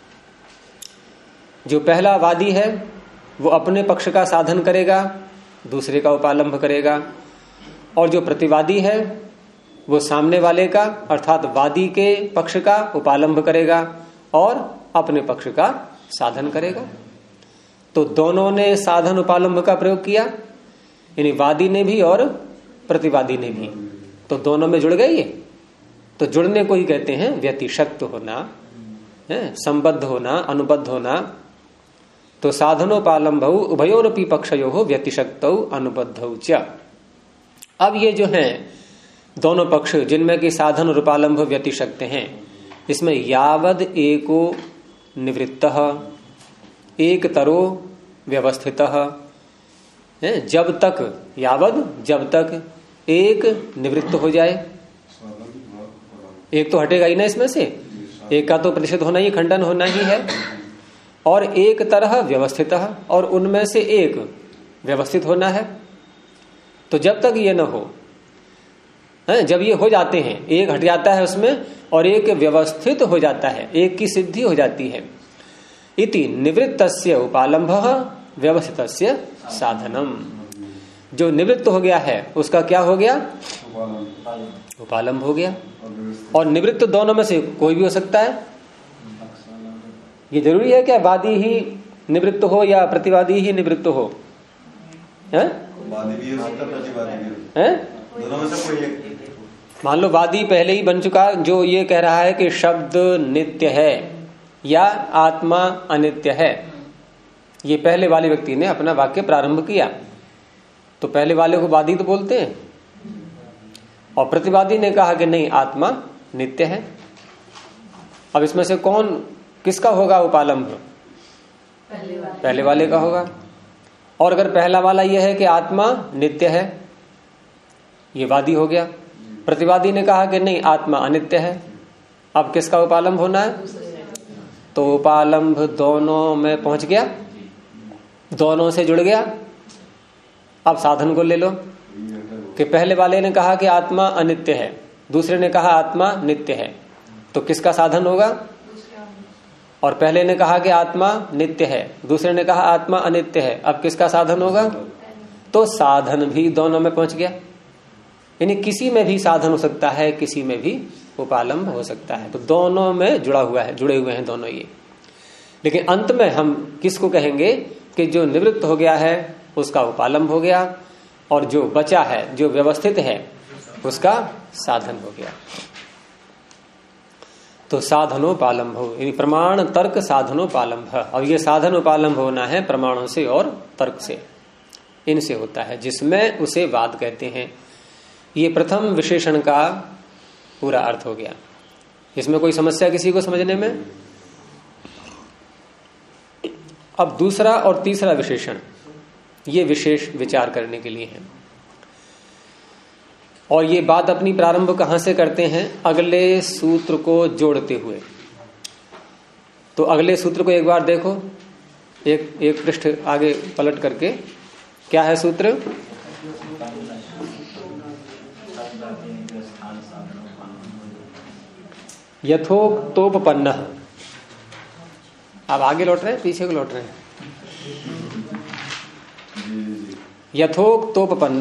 जो पहला वादी है वो अपने पक्ष का साधन करेगा, दूसरे का उपालंभ करेगा, और जो प्रतिवादी है वो सामने वाले का अर्थात वादी के पक्ष का उपालंभ करेगा और अपने पक्ष का साधन करेगा। तो दोनों ने साधन उपालंभ का प्रयोग किया, यानी वादी ने भी और प्रतिवादी ने भी, तो दोनों में जुड़ गए ये। तो जुड़ने को ही कहते हैं व्यतिशक्त होना, संबद्ध होना, अनुबद्ध होना। तो साधनोपालंभौ उभयोरपि पक्षयोः व्यतिशक्तौ अनुबद्धौ च। अब ये जो हैं दोनों पक्ष जिनमें कि साधन और उपालंभ व्यतिशक्त हैं, इसमें यावद एको निवृत्तः एकतरो व्यवस्थितः, जब तक, यावद जब तक एक निवृत्त हो जाए, एक तो हटेगा ही ना इसमें से, एक का तो प्रतिशत होना ही, खंडन होना ही है, और एक तरह व्यवस्थित, और उनमें से एक व्यवस्थित होना है। तो जब तक ये न हो, जब ये हो जाते हैं, एक हट जाता है उसमें और एक व्यवस्थित हो जाता है, एक की सिद्धि हो जाती है। इति निवृत्तस्य उपालंभः व्यवस्थितस्य साधनम, जो निवृत्त हो गया है उसका क्या हो गया? उपालंभ हो गया। और निवृत्त दोनों में से कोई भी हो सकता है। ये जरूरी है क्या वादी ही निवृत्त हो या प्रतिवादी ही निवृत्त हो? वादी भी हो सकता है, प्रतिवादी भी है, दोनों में से कोई एक। मान लो वादी पहले ही बन चुका, जो ये कह रहा है कि शब्द नित्य है या आत्मा अनित्य है, ये पहले वाले व्यक्ति ने अपना वाक्य प्रारंभ किया, तो पहले वाले को वादी तो बोलते हैं। और प्रतिवादी ने कहा कि नहीं, आत्मा नित्य है। अब इसमें से कौन, किसका होगा उपालंभ? पहले वाले का होगा। और अगर पहला वाला यह है कि आत्मा नित्य है, ये वादी हो गया। प्रतिवादी ने कहा कि नहीं, आत्मा अनित्य है, अब किसका उपालंभ होना है? तो उपालंभ दोनों में पहुंच गया, दोनों से जुड़ गया। अब साधन को ले लो कि पहले वाले ने कहा कि आत्मा अनित्य है, दूसरे ने कहा आत्मा नित्य है, तो किसका साधन होगा? और पहले ने कहा कि आत्मा नित्य है, दूसरे ने कहा आत्मा अनित्य है, अब किसका साधन होगा? तो साधन भी दोनों में पहुंच गया। यानी किसी में भी साधन हो सकता है, किसी में भी उपालंब हो सकता है। तो दोनों में जुड़े हुए हैं दोनों ये। लेकिन अंत में हम किसको कहेंगे कि जो निवृत्त हो गया है उसका उपालंब हो गया, और जो बचा है, जो व्यवस्थित है, उसका साधन हो गया। तो साधनोपालंब हो, यानी प्रमाण तर्क साधनोपालंब। और ये साधनोपालंब होना है प्रमाणों से और तर्क से, इनसे होता है, जिसमें उसे वाद कहते हैं। ये प्रथम विशेषण का पूरा अर्थ हो गया। इसमें कोई समस्या किसी को समझने में? अब दूसरा और तीसरा विशेषण, ये विशेष विचार करने के लिए है। और ये बात अपनी प्रारंभ कहां से करते हैं? अगले सूत्र को जोड़ते हुए। तो अगले सूत्र को एक बार देखो, एक पृष्ठ आगे पलट करके। क्या है सूत्र? यथोक्तोपपन्न। आप आगे लौट रहे हैं, पीछे को लौट रहे हैं? यथोक्तोपपन्न।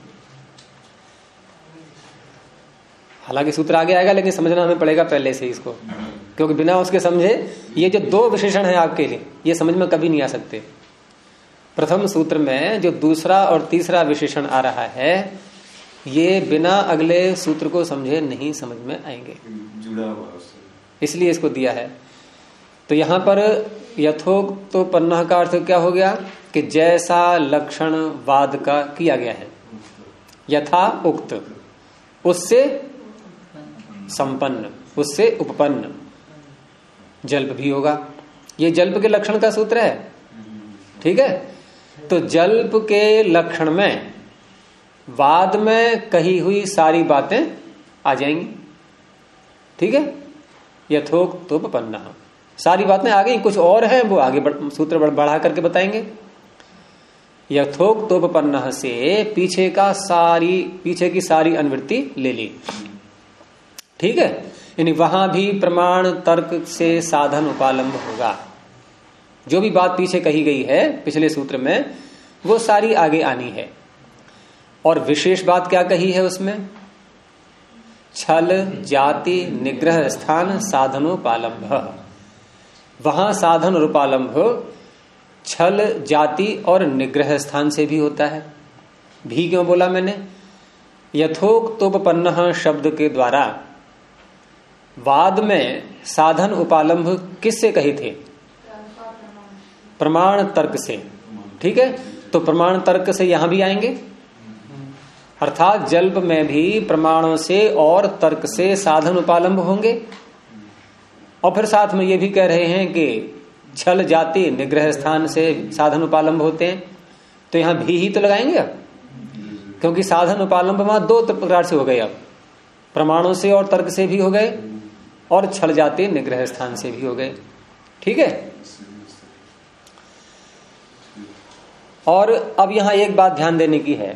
हालांकि सूत्र आगे आएगा, लेकिन समझना हमें पड़ेगा पहले से इसको, क्योंकि बिना उसके समझे ये जो दो विशेषण है आपके लिए, ये समझ में कभी नहीं आ सकते। प्रथम सूत्र में जो दूसरा और तीसरा विशेषण आ रहा है, ये बिना अगले सूत्र को समझे नहीं समझ में आएंगे, जुड़ा हुआ उससे, इसलिए इसको दिया है। तो यहां पर यथोक्तोपन्न का अर्थ क्या हो गया कि जैसा लक्षण वाद का किया गया है, यथा उक्त, उससे संपन्न, उससे उपपन्न। जल्प भी होगा, ये जल्प के लक्षण का सूत्र है, ठीक है। तो जल्प के लक्षण में वाद में कही हुई सारी बातें आ जाएंगी, ठीक है। यथोक्तोपपन्न, सारी बातें आ गई, कुछ और है वो आगे सूत्र बढ़ा करके बताएंगे। यथोक्तोपपन्न से पीछे की सारी अनुवृत्ति ले ली, ठीक है। यानी वहां भी प्रमाण तर्क से साधन उपालंब होगा। जो भी बात पीछे कही गई है पिछले सूत्र में, वो सारी आगे आनी है। और विशेष बात क्या कही है उसमें? छल जाति निग्रह स्थान साधनोपालंब। वहां साधन और उपालंब छल जाति और निग्रह स्थान से भी होता है। भी क्यों बोला मैंने? यथोक्तोपपन्न शब्द के द्वारा वाद में साधन उपालंब किससे कहे थे? प्रमाण तर्क से, ठीक है। तो प्रमाण तर्क से यहां भी आएंगे, अर्थात जल्प में भी प्रमाणों से और तर्क से साधन उपालंब होंगे। और फिर साथ में ये भी कह रहे हैं कि छल जाति निग्रह स्थान से साधन उपालंब होते हैं, तो यहां भी ही तो लगाएंगे अब, क्योंकि साधन उपालंब वहां दो प्रकार से हो गए, अब प्रमाणों से और तर्क से भी हो गए, और छल जाति निग्रह स्थान से भी हो गए, ठीक है। और अब यहां एक बात ध्यान देने की है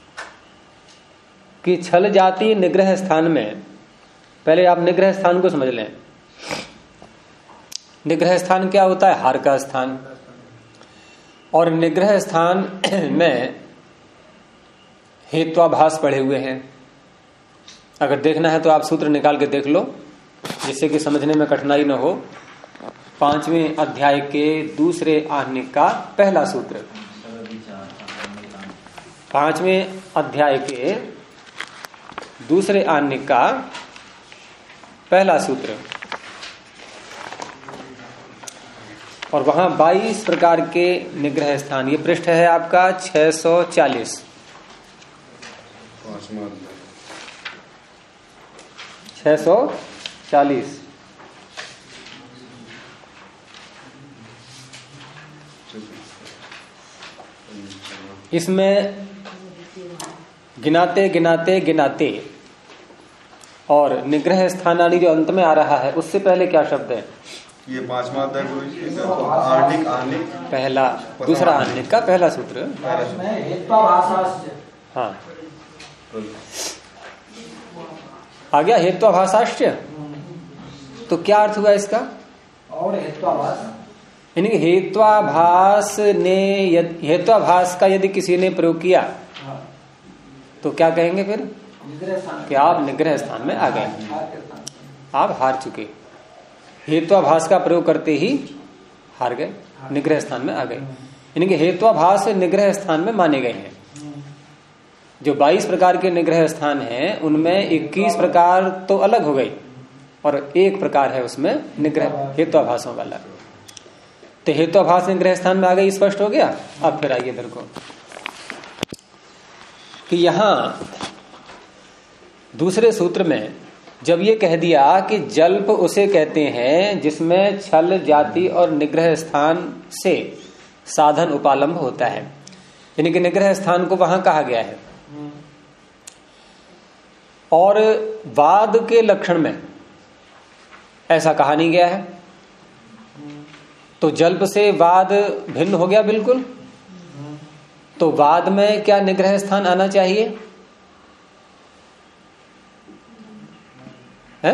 कि छल जाति निग्रह स्थान में, पहले आप निग्रह स्थान को समझ लें। निग्रह स्थान क्या होता है? हार का स्थान। और निग्रह स्थान में हेत्वाभास पढ़े हुए हैं। अगर देखना है तो आप सूत्र निकाल के देख लो, जिससे कि समझने में कठिनाई न हो। 5वें अध्याय के दूसरे आह्निक का पहला सूत्र, 5वें अध्याय के दूसरे आह्निक का पहला सूत्र, और वहां 22 प्रकार के निग्रह स्थान। ये पृष्ठ है आपका 640। 640। इसमें गिनाते गिनाते गिनाते और निग्रह स्थानानी जो अंत में आ रहा है, उससे पहले क्या शब्द है? ये 5वां अध्याय आर्निक पहला, दूसरा आर्निक का पहला सूत्र। हाँ, आ गया हेत्वाभासाश्च। तो क्या अर्थ हुआ इसका? और हेत्वाभास, यानी हेत्वाभास का यदि किसी ने प्रयोग किया तो क्या कहेंगे फिर? कि आप निग्रह स्थान में आ गए। आप हार चुके। हेत्वाभास का प्रयोग करते ही हार गए, निग्रह स्थान में आ गए। यानी कि हेत्वाभास निग्रह स्थान में माने गए हैं। जो 22 प्रकार के निग्रह स्थान हैं उनमें 21 प्रकार तो अलग हो गई और एक प्रकार है उसमें निग्रह हेत्वाभासों वाला। तो हेत्वाभास निग्रह स्थान में आ गई, स्पष्ट हो गया। अब फिर आइए इधर को कि यहां दूसरे सूत्र में जब ये कह दिया कि जल्प उसे कहते हैं जिसमें छल जाति और निग्रह स्थान से साधन उपालंब होता है, यानी कि निग्रह स्थान को वहां कहा गया है। और वाद के लक्षण में ऐसा कहा नहीं गया है, तो जल्प से वाद भिन्न हो गया बिल्कुल। तो वाद में क्या निग्रह स्थान आना चाहिए है?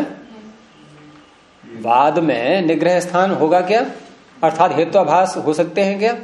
वाद में निग्रह स्थान होगा क्या? अर्थात हेत्वाभास हो सकते हैं क्या?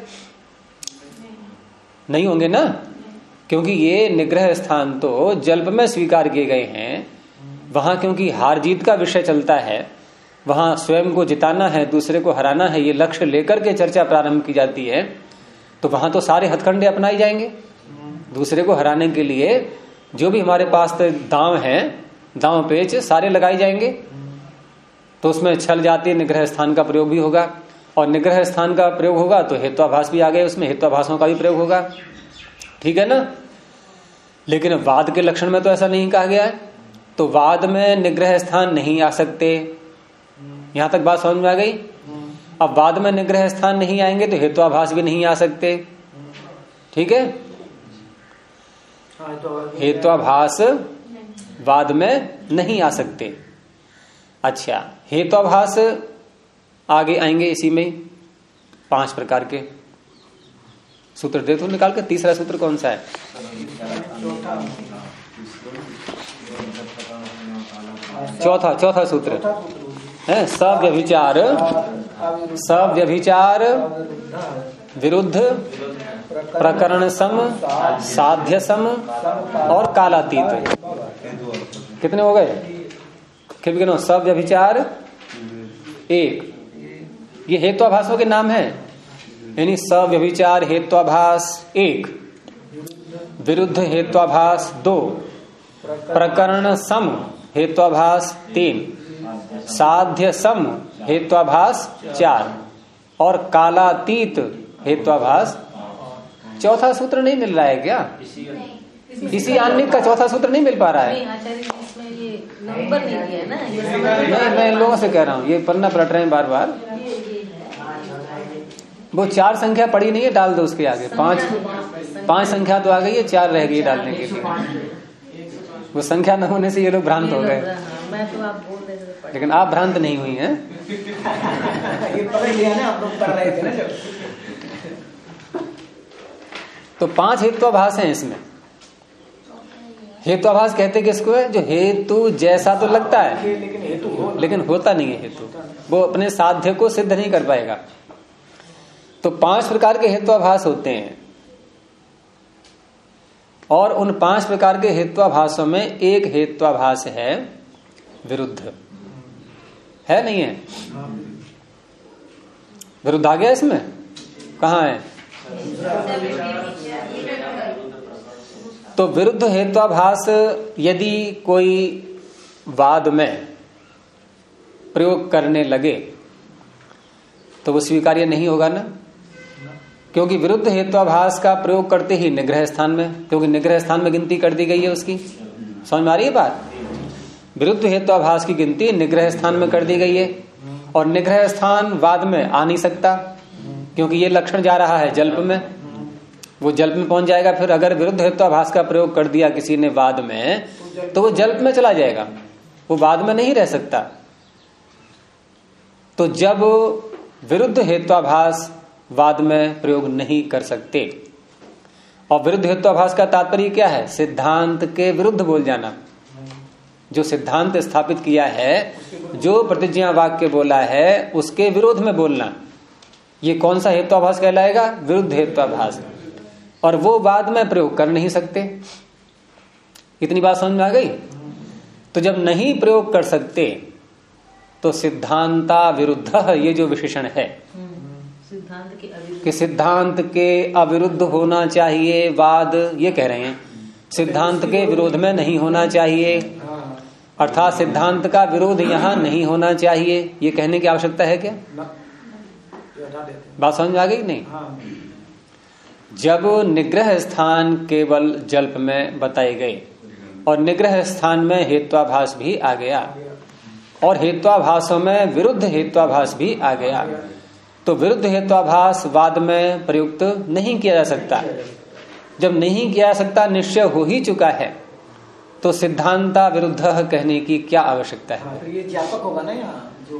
नहीं होंगे ना, क्योंकि ये निग्रह स्थान तो जल्प में स्वीकार किए गए हैं। वहां क्योंकि हार जीत का विषय चलता है, वहां स्वयं को जिताना है, दूसरे को हराना है, ये लक्ष्य लेकर के चर्चा प्रारंभ की जाती है। तो वहां तो सारे हथकंडे अपनाए जाएंगे दूसरे को हराने के लिए। जो भी हमारे पास दांव हैं, दांव पेच सारे लगाए जाएंगे। तो उसमें छल जाति निग्रह स्थान का प्रयोग भी होगा, और निग्रह स्थान का प्रयोग होगा तो हेत्वाभास भी आ गए, उसमें हेत्वाभासों का भी प्रयोग होगा। ठीक है ना। लेकिन वाद के लक्षण में तो ऐसा नहीं कहा गया है, तो वाद में निग्रह स्थान नहीं आ सकते। यहां तक बात समझ में आ गई। अब वाद में निग्रह स्थान नहीं आएंगे तो हेत्वाभास भी नहीं आ सकते। ठीक है, हेत्वाभास वाद में नहीं आ सकते। अच्छा, हेत्वाभास आगे आएंगे इसी में 5 प्रकार के सूत्र दे तो निकाल के। तीसरा सूत्र कौन सा है? चौथा सूत्र है सव्यभिचार, सव्यभिचार विरुद्ध, प्रकरण सम, साध्य सम और कालातीत। कितने हो गए? फिर भी गिनो। सव्यभिचार 1, ये हेत्वाभासों के नाम है, यानी सव्यभिचार हेत्वाभास 1, विरुद्ध हेत्वाभास 2, प्रकरण सम हेत्वाभास 3, साध्य सम हेत्वाभास 4 और कालातीत हेत्वाभास। चौथा सूत्र नहीं मिल रहा है क्या? इसी आन्निक का चौथा सूत्र नहीं मिल पा रहा है। इसमें ये नंबर नहीं दिया ना, नहीं, मैं इन लोगों से कह रहा हूँ, ये पन्ना पलट रहे हैं बार बार। वो 4 संख्या पड़ी नहीं है, डाल दो उसके आगे। 5 संख्या तो आ गई है, 4 रह गई डालने के लिए। वो संख्या न होने से ये लोग भ्रांत हो गए। मैं तो आप बोल रहे थे, लेकिन आप भ्रांत नहीं हुई हैं। ये पकड़ लिया ना, आप लोग कर रहे थे ना जब। तो 5 हेत्वाभास हैं इसमें। हेत्वाभास कहते किसको है? जो हेतु जैसा तो लगता है लेकिन होता नहीं है हेतु, वो अपने साध्य को सिद्ध नहीं कर पाएगा। तो 5 प्रकार के हेत्वाभास होते हैं, और उन 5 प्रकार के हेत्वाभासों में एक हेत्वाभास है विरुद्ध। है नहीं है? विरुद्ध आ गया इसमें। कहाँ है? तो विरुद्ध हेत्वाभास यदि कोई वाद में प्रयोग करने लगे तो वो स्वीकार्य नहीं होगा ना, क्योंकि विरुद्ध हेत्वाभास का प्रयोग करते ही निग्रह स्थान में, क्योंकि निग्रह स्थान में गिनती कर दी गई है उसकी। समझ में आ रही है बात? विरुद्ध हेत्वाभास की गिनती निग्रह स्थान में कर दी गई है, और निग्रह स्थान वाद में आ नहीं सकता, क्योंकि ये लक्षण जा रहा है जल्प में, वो जल्प में पहुंच जाएगा। फिर अगर विरुद्ध हेत्वाभास का प्रयोग कर दिया किसी ने वाद में, तो वो जल्प में चला जाएगा, वो वाद में नहीं रह सकता। तो जब विरुद्ध हेत्वाभास वाद में प्रयोग नहीं कर सकते, और विरुद्ध हेत्वाभास का तात्पर्य क्या है? सिद्धांत के विरुद्ध बोल जाना। जो सिद्धांत स्थापित किया है, जो प्रतिज्ञा वाक्य बोला है, उसके विरोध में बोलना, ये कौन सा हेत्वाभास कहलाएगा? विरुद्ध हेत्वाभास। और वो बाद में प्रयोग कर नहीं सकते। इतनी बात समझ में आ गई? तो जब नहीं प्रयोग कर सकते तो सिद्धांता विरुद्ध ये जो विशेषण है सिद्धांत के अविरुद्ध, कि सिद्धांत के अविरुद्ध होना चाहिए वाद, ये कह रहे हैं सिद्धांत के विरोध में नहीं होना चाहिए, अर्थात सिद्धांत का विरोध यहाँ नहीं होना चाहिए, ये कहने की आवश्यकता है क्या? बात समझ में आ गई नहीं? जब निग्रह स्थान केवल जल्प में बताए गए और निग्रह स्थान में हेत्वाभास भी आ गया और हेत्वाभासों में विरुद्ध हेत्वाभास भी आ गया, तो विरुद्ध हेत्वाभास वाद में प्रयुक्त नहीं किया जा सकता। जब नहीं किया जा सकता, निश्चय हो ही चुका है, तो सिद्धांता विरुद्ध कहने की क्या आवश्यकता है? तो ये ज्ञापक होगा ना यहाँ जो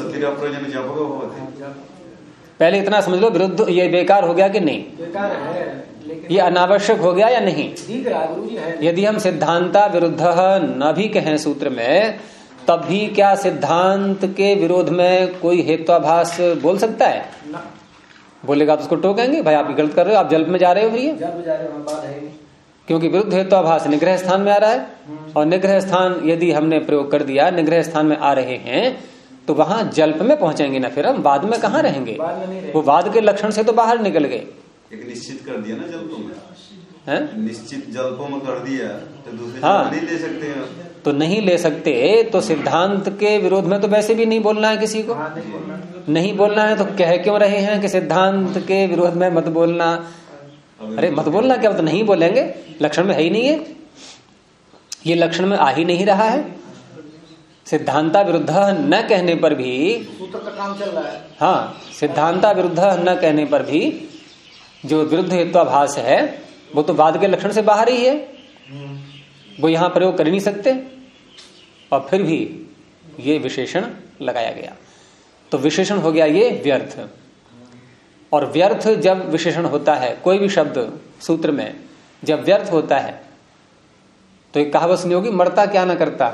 पहले इतना समझ लो, विरुद्ध ये बेकार हो गया कि नहीं? बेकार है, लेकिन ये अनावश्यक हो गया या नहीं? दिख रहा है गुरुजी है। यदि हम सिद्धांता विरुद्ध न भी कहें सूत्र में, तब भी क्या सिद्धांत के विरोध में कोई हेत्वाभास बोल सकता है? बोलेगा तो उसको टोकेंगे, भाई आप गलत कर रहे हो, आप जल्प में जा रहे हो भैया, बात है नहीं। क्योंकि विरुद्ध हेत्वाभास निग्रह स्थान में आ रहा है और निग्रह स्थान यदि हमने प्रयोग कर दिया, निग्रह स्थान में आ रहे हैं, तो वहां जल्प में पहुंचेंगे ना, फिर हम वाद में कहाँ रहेंगे? वो वाद के लक्षण से तो बाहर निकल गए। एक निश्चित कर दिया ना जल्पों में, हैं? निश्चित जल्पों में कर दिया तो दूसरे हाँ, नहीं ले सकते हैं, तो नहीं ले सकते, तो सिद्धांत के विरोध में तो वैसे भी नहीं बोलना है किसी को, नहीं बोलना है, तो कह क्यों रहे हैं कि सिद्धांत के विरोध में मत बोलना? अरे मत बोलना क्या, तो नहीं बोलेंगे, लक्षण में है ही नहीं है, ये लक्षण में आ ही नहीं रहा है। सिद्धांता विरुद्ध न कहने पर भी सूत्र का काम चल रहा है। हाँ, सिद्धांता विरुद्ध न कहने पर भी जो विरुद्ध हेत्वाभास है वो तो वाद के लक्षण से बाहर ही है, वो यहां प्रयोग कर ही नहीं सकते, और फिर भी ये विशेषण लगाया गया, तो विशेषण हो गया ये व्यर्थ। और व्यर्थ जब विशेषण होता है, कोई भी शब्द सूत्र में जब व्यर्थ होता है, तो एक कहावत सुनी होगी, मरता क्या ना करता।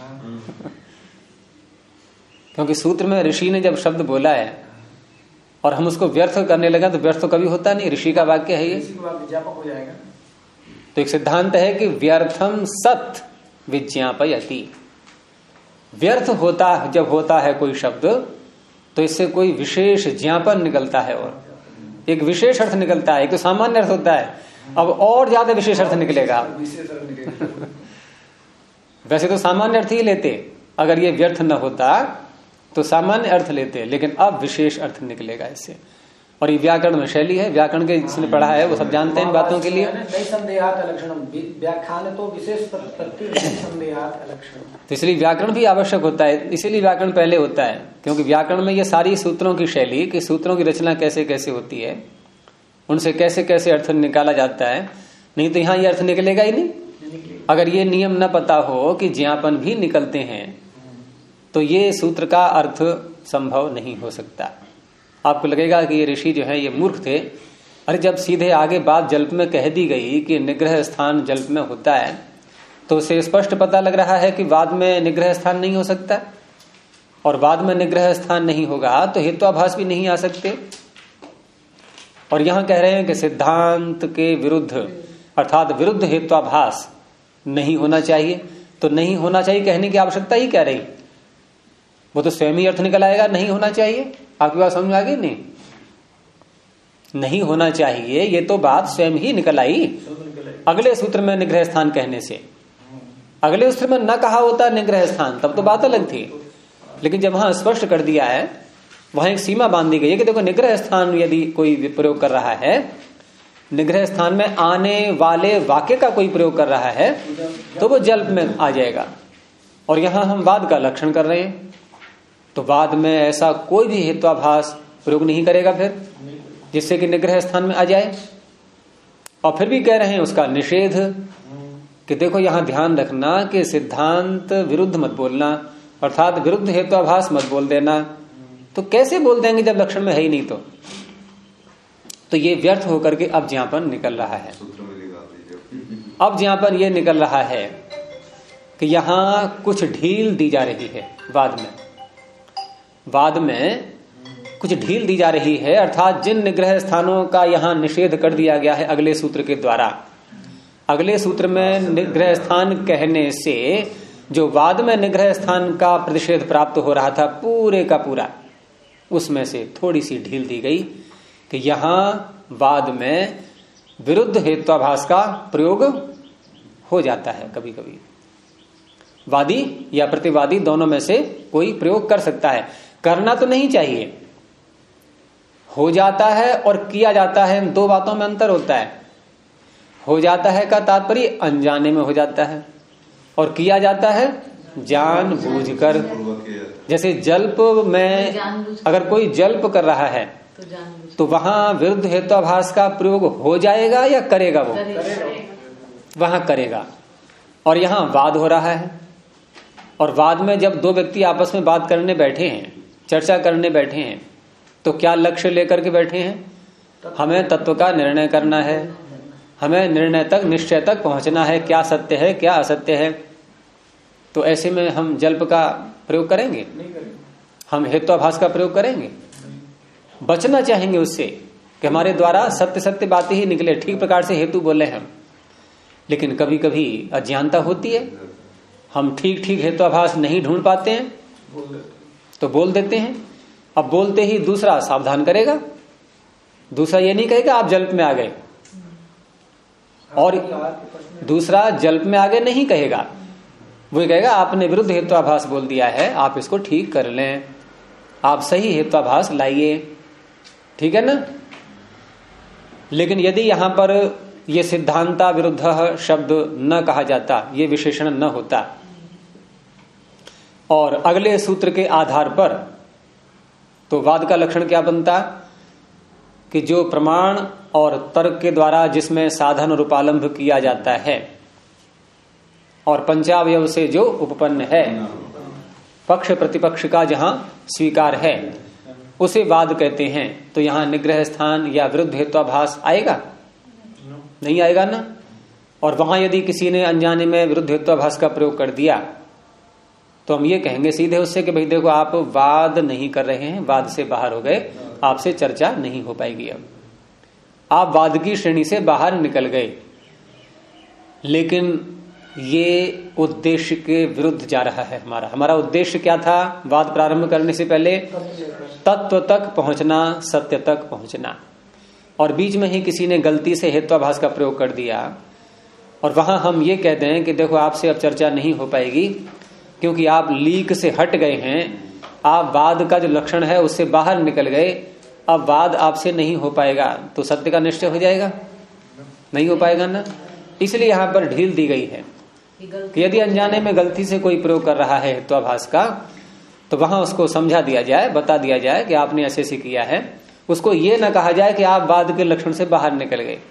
क्योंकि सूत्र में ऋषि ने जब शब्द बोला है और हम उसको व्यर्थ करने लगे, तो व्यर्थ तो कभी होता नहीं, ऋषि का वाक्य है ये, हो जाएगा। तो एक सिद्धांत है कि व्यर्थम सत विज्ञापयति, व्यर्थ होता जब होता है कोई शब्द, तो इससे कोई विशेष ज्ञापन निकलता है और एक विशेष अर्थ निकलता है। एक तो सामान्य अर्थ होता है, अब और ज्यादा विशेष अर्थ निकलेगा। वैसे तो सामान्य अर्थ ही लेते, अगर ये व्यर्थ न होता तो सामान्य अर्थ लेते, लेकिन अब विशेष अर्थ निकलेगा इससे। और ये व्याकरण में शैली है, व्याकरण के जिसने पढ़ा है वो सब जानते हैं इन बातों के लिए। तो इसलिए व्याकरण भी आवश्यक होता है, इसीलिए व्याकरण पहले होता है, क्योंकि व्याकरण में ये सारी सूत्रों की शैली, कि सूत्रों की रचना कैसे कैसे होती है, उनसे कैसे कैसे अर्थ निकाला जाता है, नहीं तो यहाँ ये अर्थ निकलेगा ही नहीं। अगर ये नियम न पता हो कि ज्ञापन भी निकलते हैं, तो ये सूत्र का अर्थ संभव नहीं हो सकता। आपको लगेगा कि ये ऋषि जो है ये मूर्ख थे। अरे जब सीधे आगे बात जल्प में कह दी गई कि निग्रह स्थान जल्प में होता है, तो उसे स्पष्ट पता लग रहा है कि वाद में निग्रह स्थान नहीं हो सकता, और वाद में निग्रह स्थान नहीं होगा तो हेत्वाभास भी नहीं आ सकते। और यहां कह रहे हैं कि सिद्धांत के विरुद्ध, अर्थात विरुद्ध हेत्वाभास नहीं होना चाहिए। तो नहीं होना चाहिए कहने की आवश्यकता ही क्या रही? वो तो स्वयं ही अर्थ निकल आएगा, नहीं होना चाहिए। आपकी बात समझ में आ गई? नहीं होना चाहिए, ये तो बात स्वयं ही निकल आई अगले सूत्र में निग्रह स्थान कहने से। अगले सूत्र में न कहा होता निग्रह स्थान, तब तो बात अलग थी, लेकिन जब वहां स्पष्ट कर दिया है, वहां एक सीमा बांध दी गई है कि देखो निग्रह स्थान यदि कोई प्रयोग कर रहा है, निग्रह स्थान में आने वाले वाक्य का कोई प्रयोग कर रहा है, तो वो जल्प में आ जाएगा। और यहां हम वाद का लक्षण कर रहे हैं, तो वाद में ऐसा कोई भी हेत्वाभास प्रयोग नहीं करेगा फिर, जिससे कि निग्रह स्थान में आ जाए। और फिर भी कह रहे हैं उसका निषेध, कि देखो यहां ध्यान रखना कि सिद्धांत विरुद्ध मत बोलना, अर्थात विरुद्ध हेत्वाभास मत बोल देना। तो कैसे बोल देंगे जब लक्षण में है ही नहीं? तो ये व्यर्थ होकर के अब ज्ञापन निकल रहा है। अब ज्ञापन ये निकल रहा है कि यहां कुछ ढील दी जा रही है वाद में कुछ ढील दी जा रही है, अर्थात जिन निग्रह स्थानों का यहां निषेध कर दिया गया है अगले सूत्र के द्वारा, अगले सूत्र में निग्रह स्थान कहने से जो वाद में निग्रह स्थान का प्रतिषेध प्राप्त हो रहा था पूरे का पूरा, उसमें से थोड़ी सी ढील दी गई कि यहां वाद में विरुद्ध हेत्वाभास का प्रयोग हो जाता है। कभी कभी वादी या प्रतिवादी दोनों में से कोई प्रयोग कर सकता है, करना तो नहीं चाहिए, हो जाता है और किया जाता है, इन दो बातों में अंतर होता है। हो जाता है का तात्पर्य अनजाने में हो जाता है, और किया जाता है जानबूझकर। जैसे जल्प में अगर कोई जल्प कर रहा है तो वहां विरुद्ध हेत्वाभास का प्रयोग हो जाएगा या करेगा? वो वहां करेगा। और यहां वाद हो रहा है, और वाद में जब दो व्यक्ति आपस में बात करने बैठे हैं, चर्चा करने बैठे हैं, तो क्या लक्ष्य लेकर के बैठे हैं? हमें तत्व का निर्णय करना है, हमें निर्णय तक, निश्चय तक पहुंचना है, क्या सत्य है क्या असत्य है। तो ऐसे में हम जल्प का प्रयोग करेंगे? हम हेत्वाभास का प्रयोग करेंगे? बचना चाहेंगे उससे कि हमारे द्वारा सत्य सत्य बातें ही निकले, ठीक प्रकार से हेतु बोले हम। लेकिन कभी कभी अज्ञानता होती है, हम ठीक ठीक हेत्वाभास नहीं ढूंढ पाते हैं तो बोल देते हैं। अब बोलते ही दूसरा सावधान करेगा, दूसरा ये नहीं कहेगा आप जल्प में आ गए, और दूसरा जल्प में आगे नहीं कहेगा, वो कहेगा आपने विरुद्ध हेत्वाभास बोल दिया है, आप इसको ठीक कर लें, आप सही हेत्वाभास लाइए, ठीक है ना। लेकिन यदि यहां पर ये सिद्धांता विरुद्ध शब्द न कहा जाता, ये विशेषण न होता, और अगले सूत्र के आधार पर, तो वाद का लक्षण क्या बनता कि जो प्रमाण और तर्क के द्वारा जिसमें साधन और उपालंभ किया जाता है और पंचावयव से जो उपपन्न है, पक्ष प्रतिपक्ष का जहां स्वीकार है, उसे वाद कहते हैं। तो यहां निग्रह स्थान या विरुद्ध हेत्वाभास आएगा? नहीं आएगा ना। और वहां यदि किसी ने अनजाने में विरुद्ध हेत्वाभास का प्रयोग कर दिया तो हम ये कहेंगे सीधे उससे कि भाई देखो आप वाद नहीं कर रहे हैं, वाद से बाहर हो गए, आपसे चर्चा नहीं हो पाएगी, अब आप वाद की श्रेणी से बाहर निकल गए। लेकिन ये उद्देश्य के विरुद्ध जा रहा है। हमारा उद्देश्य क्या था वाद प्रारंभ करने से पहले? तत्व तक पहुंचना, सत्य तक पहुंचना। और बीच में ही किसी ने गलती से हेत्वाभास का प्रयोग कर दिया और वहां हम ये कह दें कि देखो आपसे अब चर्चा नहीं हो पाएगी क्योंकि आप लीक से हट गए हैं, आप वाद का जो लक्षण है उससे बाहर निकल गए, अब वाद आपसे नहीं हो पाएगा, तो सत्य का निश्चय हो जाएगा? नहीं हो पाएगा ना। इसलिए यहां पर ढील दी गई है कि यदि अनजाने में गलती से कोई प्रयोग कर रहा है हेत्वाभास का, तो वहां उसको समझा दिया जाए, बता दिया जाए कि आपने ऐसे ऐसे किया है। उसको ये ना कहा जाए कि आप वाद के लक्षण से बाहर निकल गए।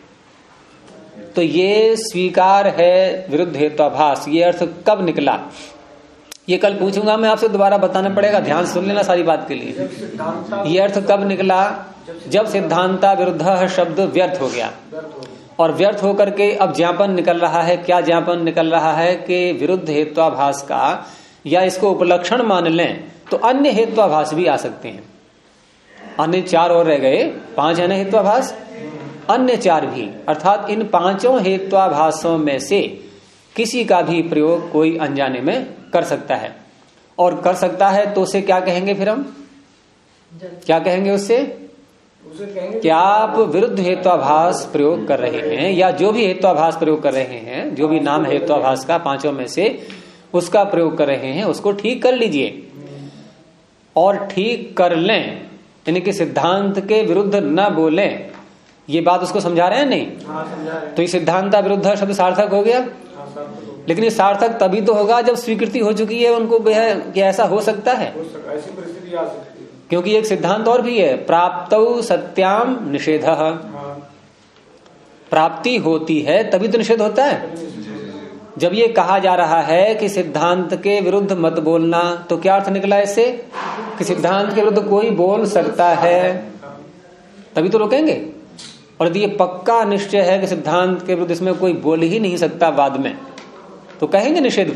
तो ये स्वीकार है विरुद्ध हेत्वाभास, ये अर्थ कब निकला ये कल पूछूंगा मैं आपसे, दोबारा बताना पड़ेगा, ध्यान सुन लेना सारी बात के लिए। ये अर्थ कब निकला? जब सिद्धांता विरुद्ध शब्द व्यर्थ हो गया, और व्यर्थ होकर के अब ज्ञापन निकल रहा है। क्या ज्ञापन निकल रहा है? कि विरुद्ध हेत्वाभास का, या इसको उपलक्षण मान लें तो अन्य हेत्वाभास भी आ सकते हैं। अन्य 4 और रह गए, 5 है ना हेत्वाभास, अन्य 4 भी, अर्थात इन 5 हेत्वाभासों में से किसी का भी प्रयोग कोई अनजाने में कर सकता है। और कर सकता है तो उसे क्या कहेंगे? फिर हम क्या कहेंगे उससे? क्या आप विरुद्ध हेत्वाभास प्रयोग कर रहे हैं, या जो भी हेत्वाभास प्रयोग कर रहे हैं, जो भी नाम है हेत्वाभास का 5 में से उसका प्रयोग कर रहे हैं, उसको ठीक कर लीजिए। और ठीक कर लें यानी कि सिद्धांत के विरुद्ध न बोलें, ये बात उसको समझा रहे हैं? नहीं समझा रहे। तो ये सिद्धांता विरुद्ध शब्द सार्थक हो गया। लेकिन ये सार्थक तभी तो होगा जब स्वीकृति हो चुकी है उनको कि ऐसा हो सकता है, ऐसी परिस्थिति आ सकती है। क्योंकि एक सिद्धांत और भी है, प्राप्तौ सत्याम निषेधः। प्राप्ति होती है तभी तो निषेध होता है। जब ये कहा जा रहा है कि सिद्धांत के विरुद्ध मत बोलना, तो क्या अर्थ निकला इससे? कि सिद्धांत के विरुद्ध कोई बोल सकता है तभी तो रोकेंगे। और यदि ये पक्का निश्चय है कि सिद्धांत के विरुद्ध इसमें कोई बोल ही नहीं सकता वाद में, तो कहेंगे निषेध?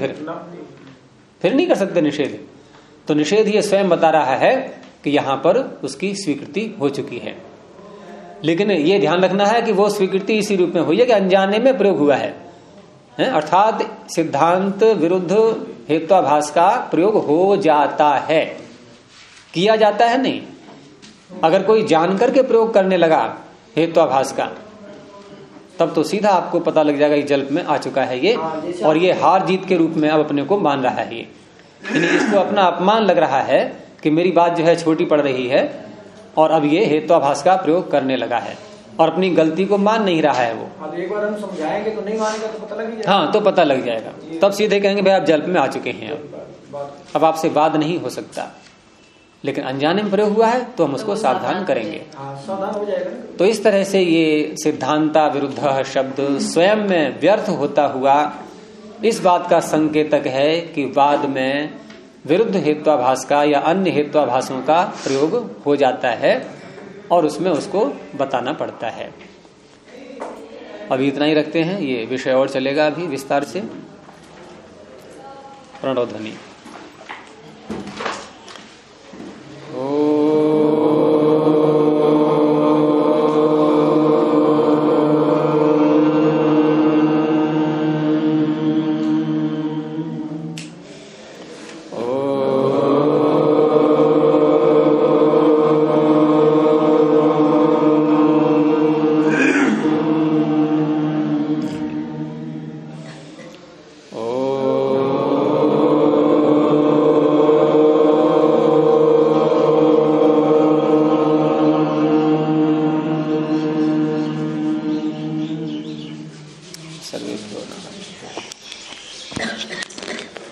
फिर नहीं कर सकते निषेध। तो निषेध ये स्वयं बता रहा है कि यहां पर उसकी स्वीकृति हो चुकी है। लेकिन ये ध्यान रखना है कि वो स्वीकृति इसी रूप में हुई है कि अनजाने में प्रयोग हुआ है, अर्थात सिद्धांत विरुद्ध हेत्वाभास का प्रयोग हो जाता है, किया जाता है नहीं। अगर कोई जानकर के प्रयोग करने लगा हेत्वाभास का, तब तो सीधा आपको पता लग जाएगा ये जल्प में आ चुका है ये, और ये हार जीत के रूप में अब अपने को मान रहा है ये। इसको अपना अपमान लग रहा है कि मेरी बात जो है छोटी पड़ रही है, और अब ये हेत्वाभास का प्रयोग करने लगा है और अपनी गलती को मान नहीं रहा है वो। अब एक बार हम समझाएंगे तो नहीं मानेगा तो पता लग ही जाएगा। हाँ, तो पता लग जाएगा, तब सीधे कहेंगे भाई आप जल्प में आ चुके हैं, अब आपसे वाद नहीं हो सकता। लेकिन अनजाने में प्रयोग हुआ है तो हम उसको सावधान करेंगे, सावधान हो जाएगा। तो इस तरह से ये सिद्धांता विरुद्ध शब्द स्वयं में व्यर्थ होता हुआ इस बात का संकेतक है कि बाद में विरुद्ध हेत्वाभास का या अन्य हेत्वाभासों का प्रयोग हो जाता है और उसमें उसको बताना पड़ता है। अभी इतना ही रखते हैं, ये विषय और चलेगा अभी विस्तार से। प्रणव ध्वनि।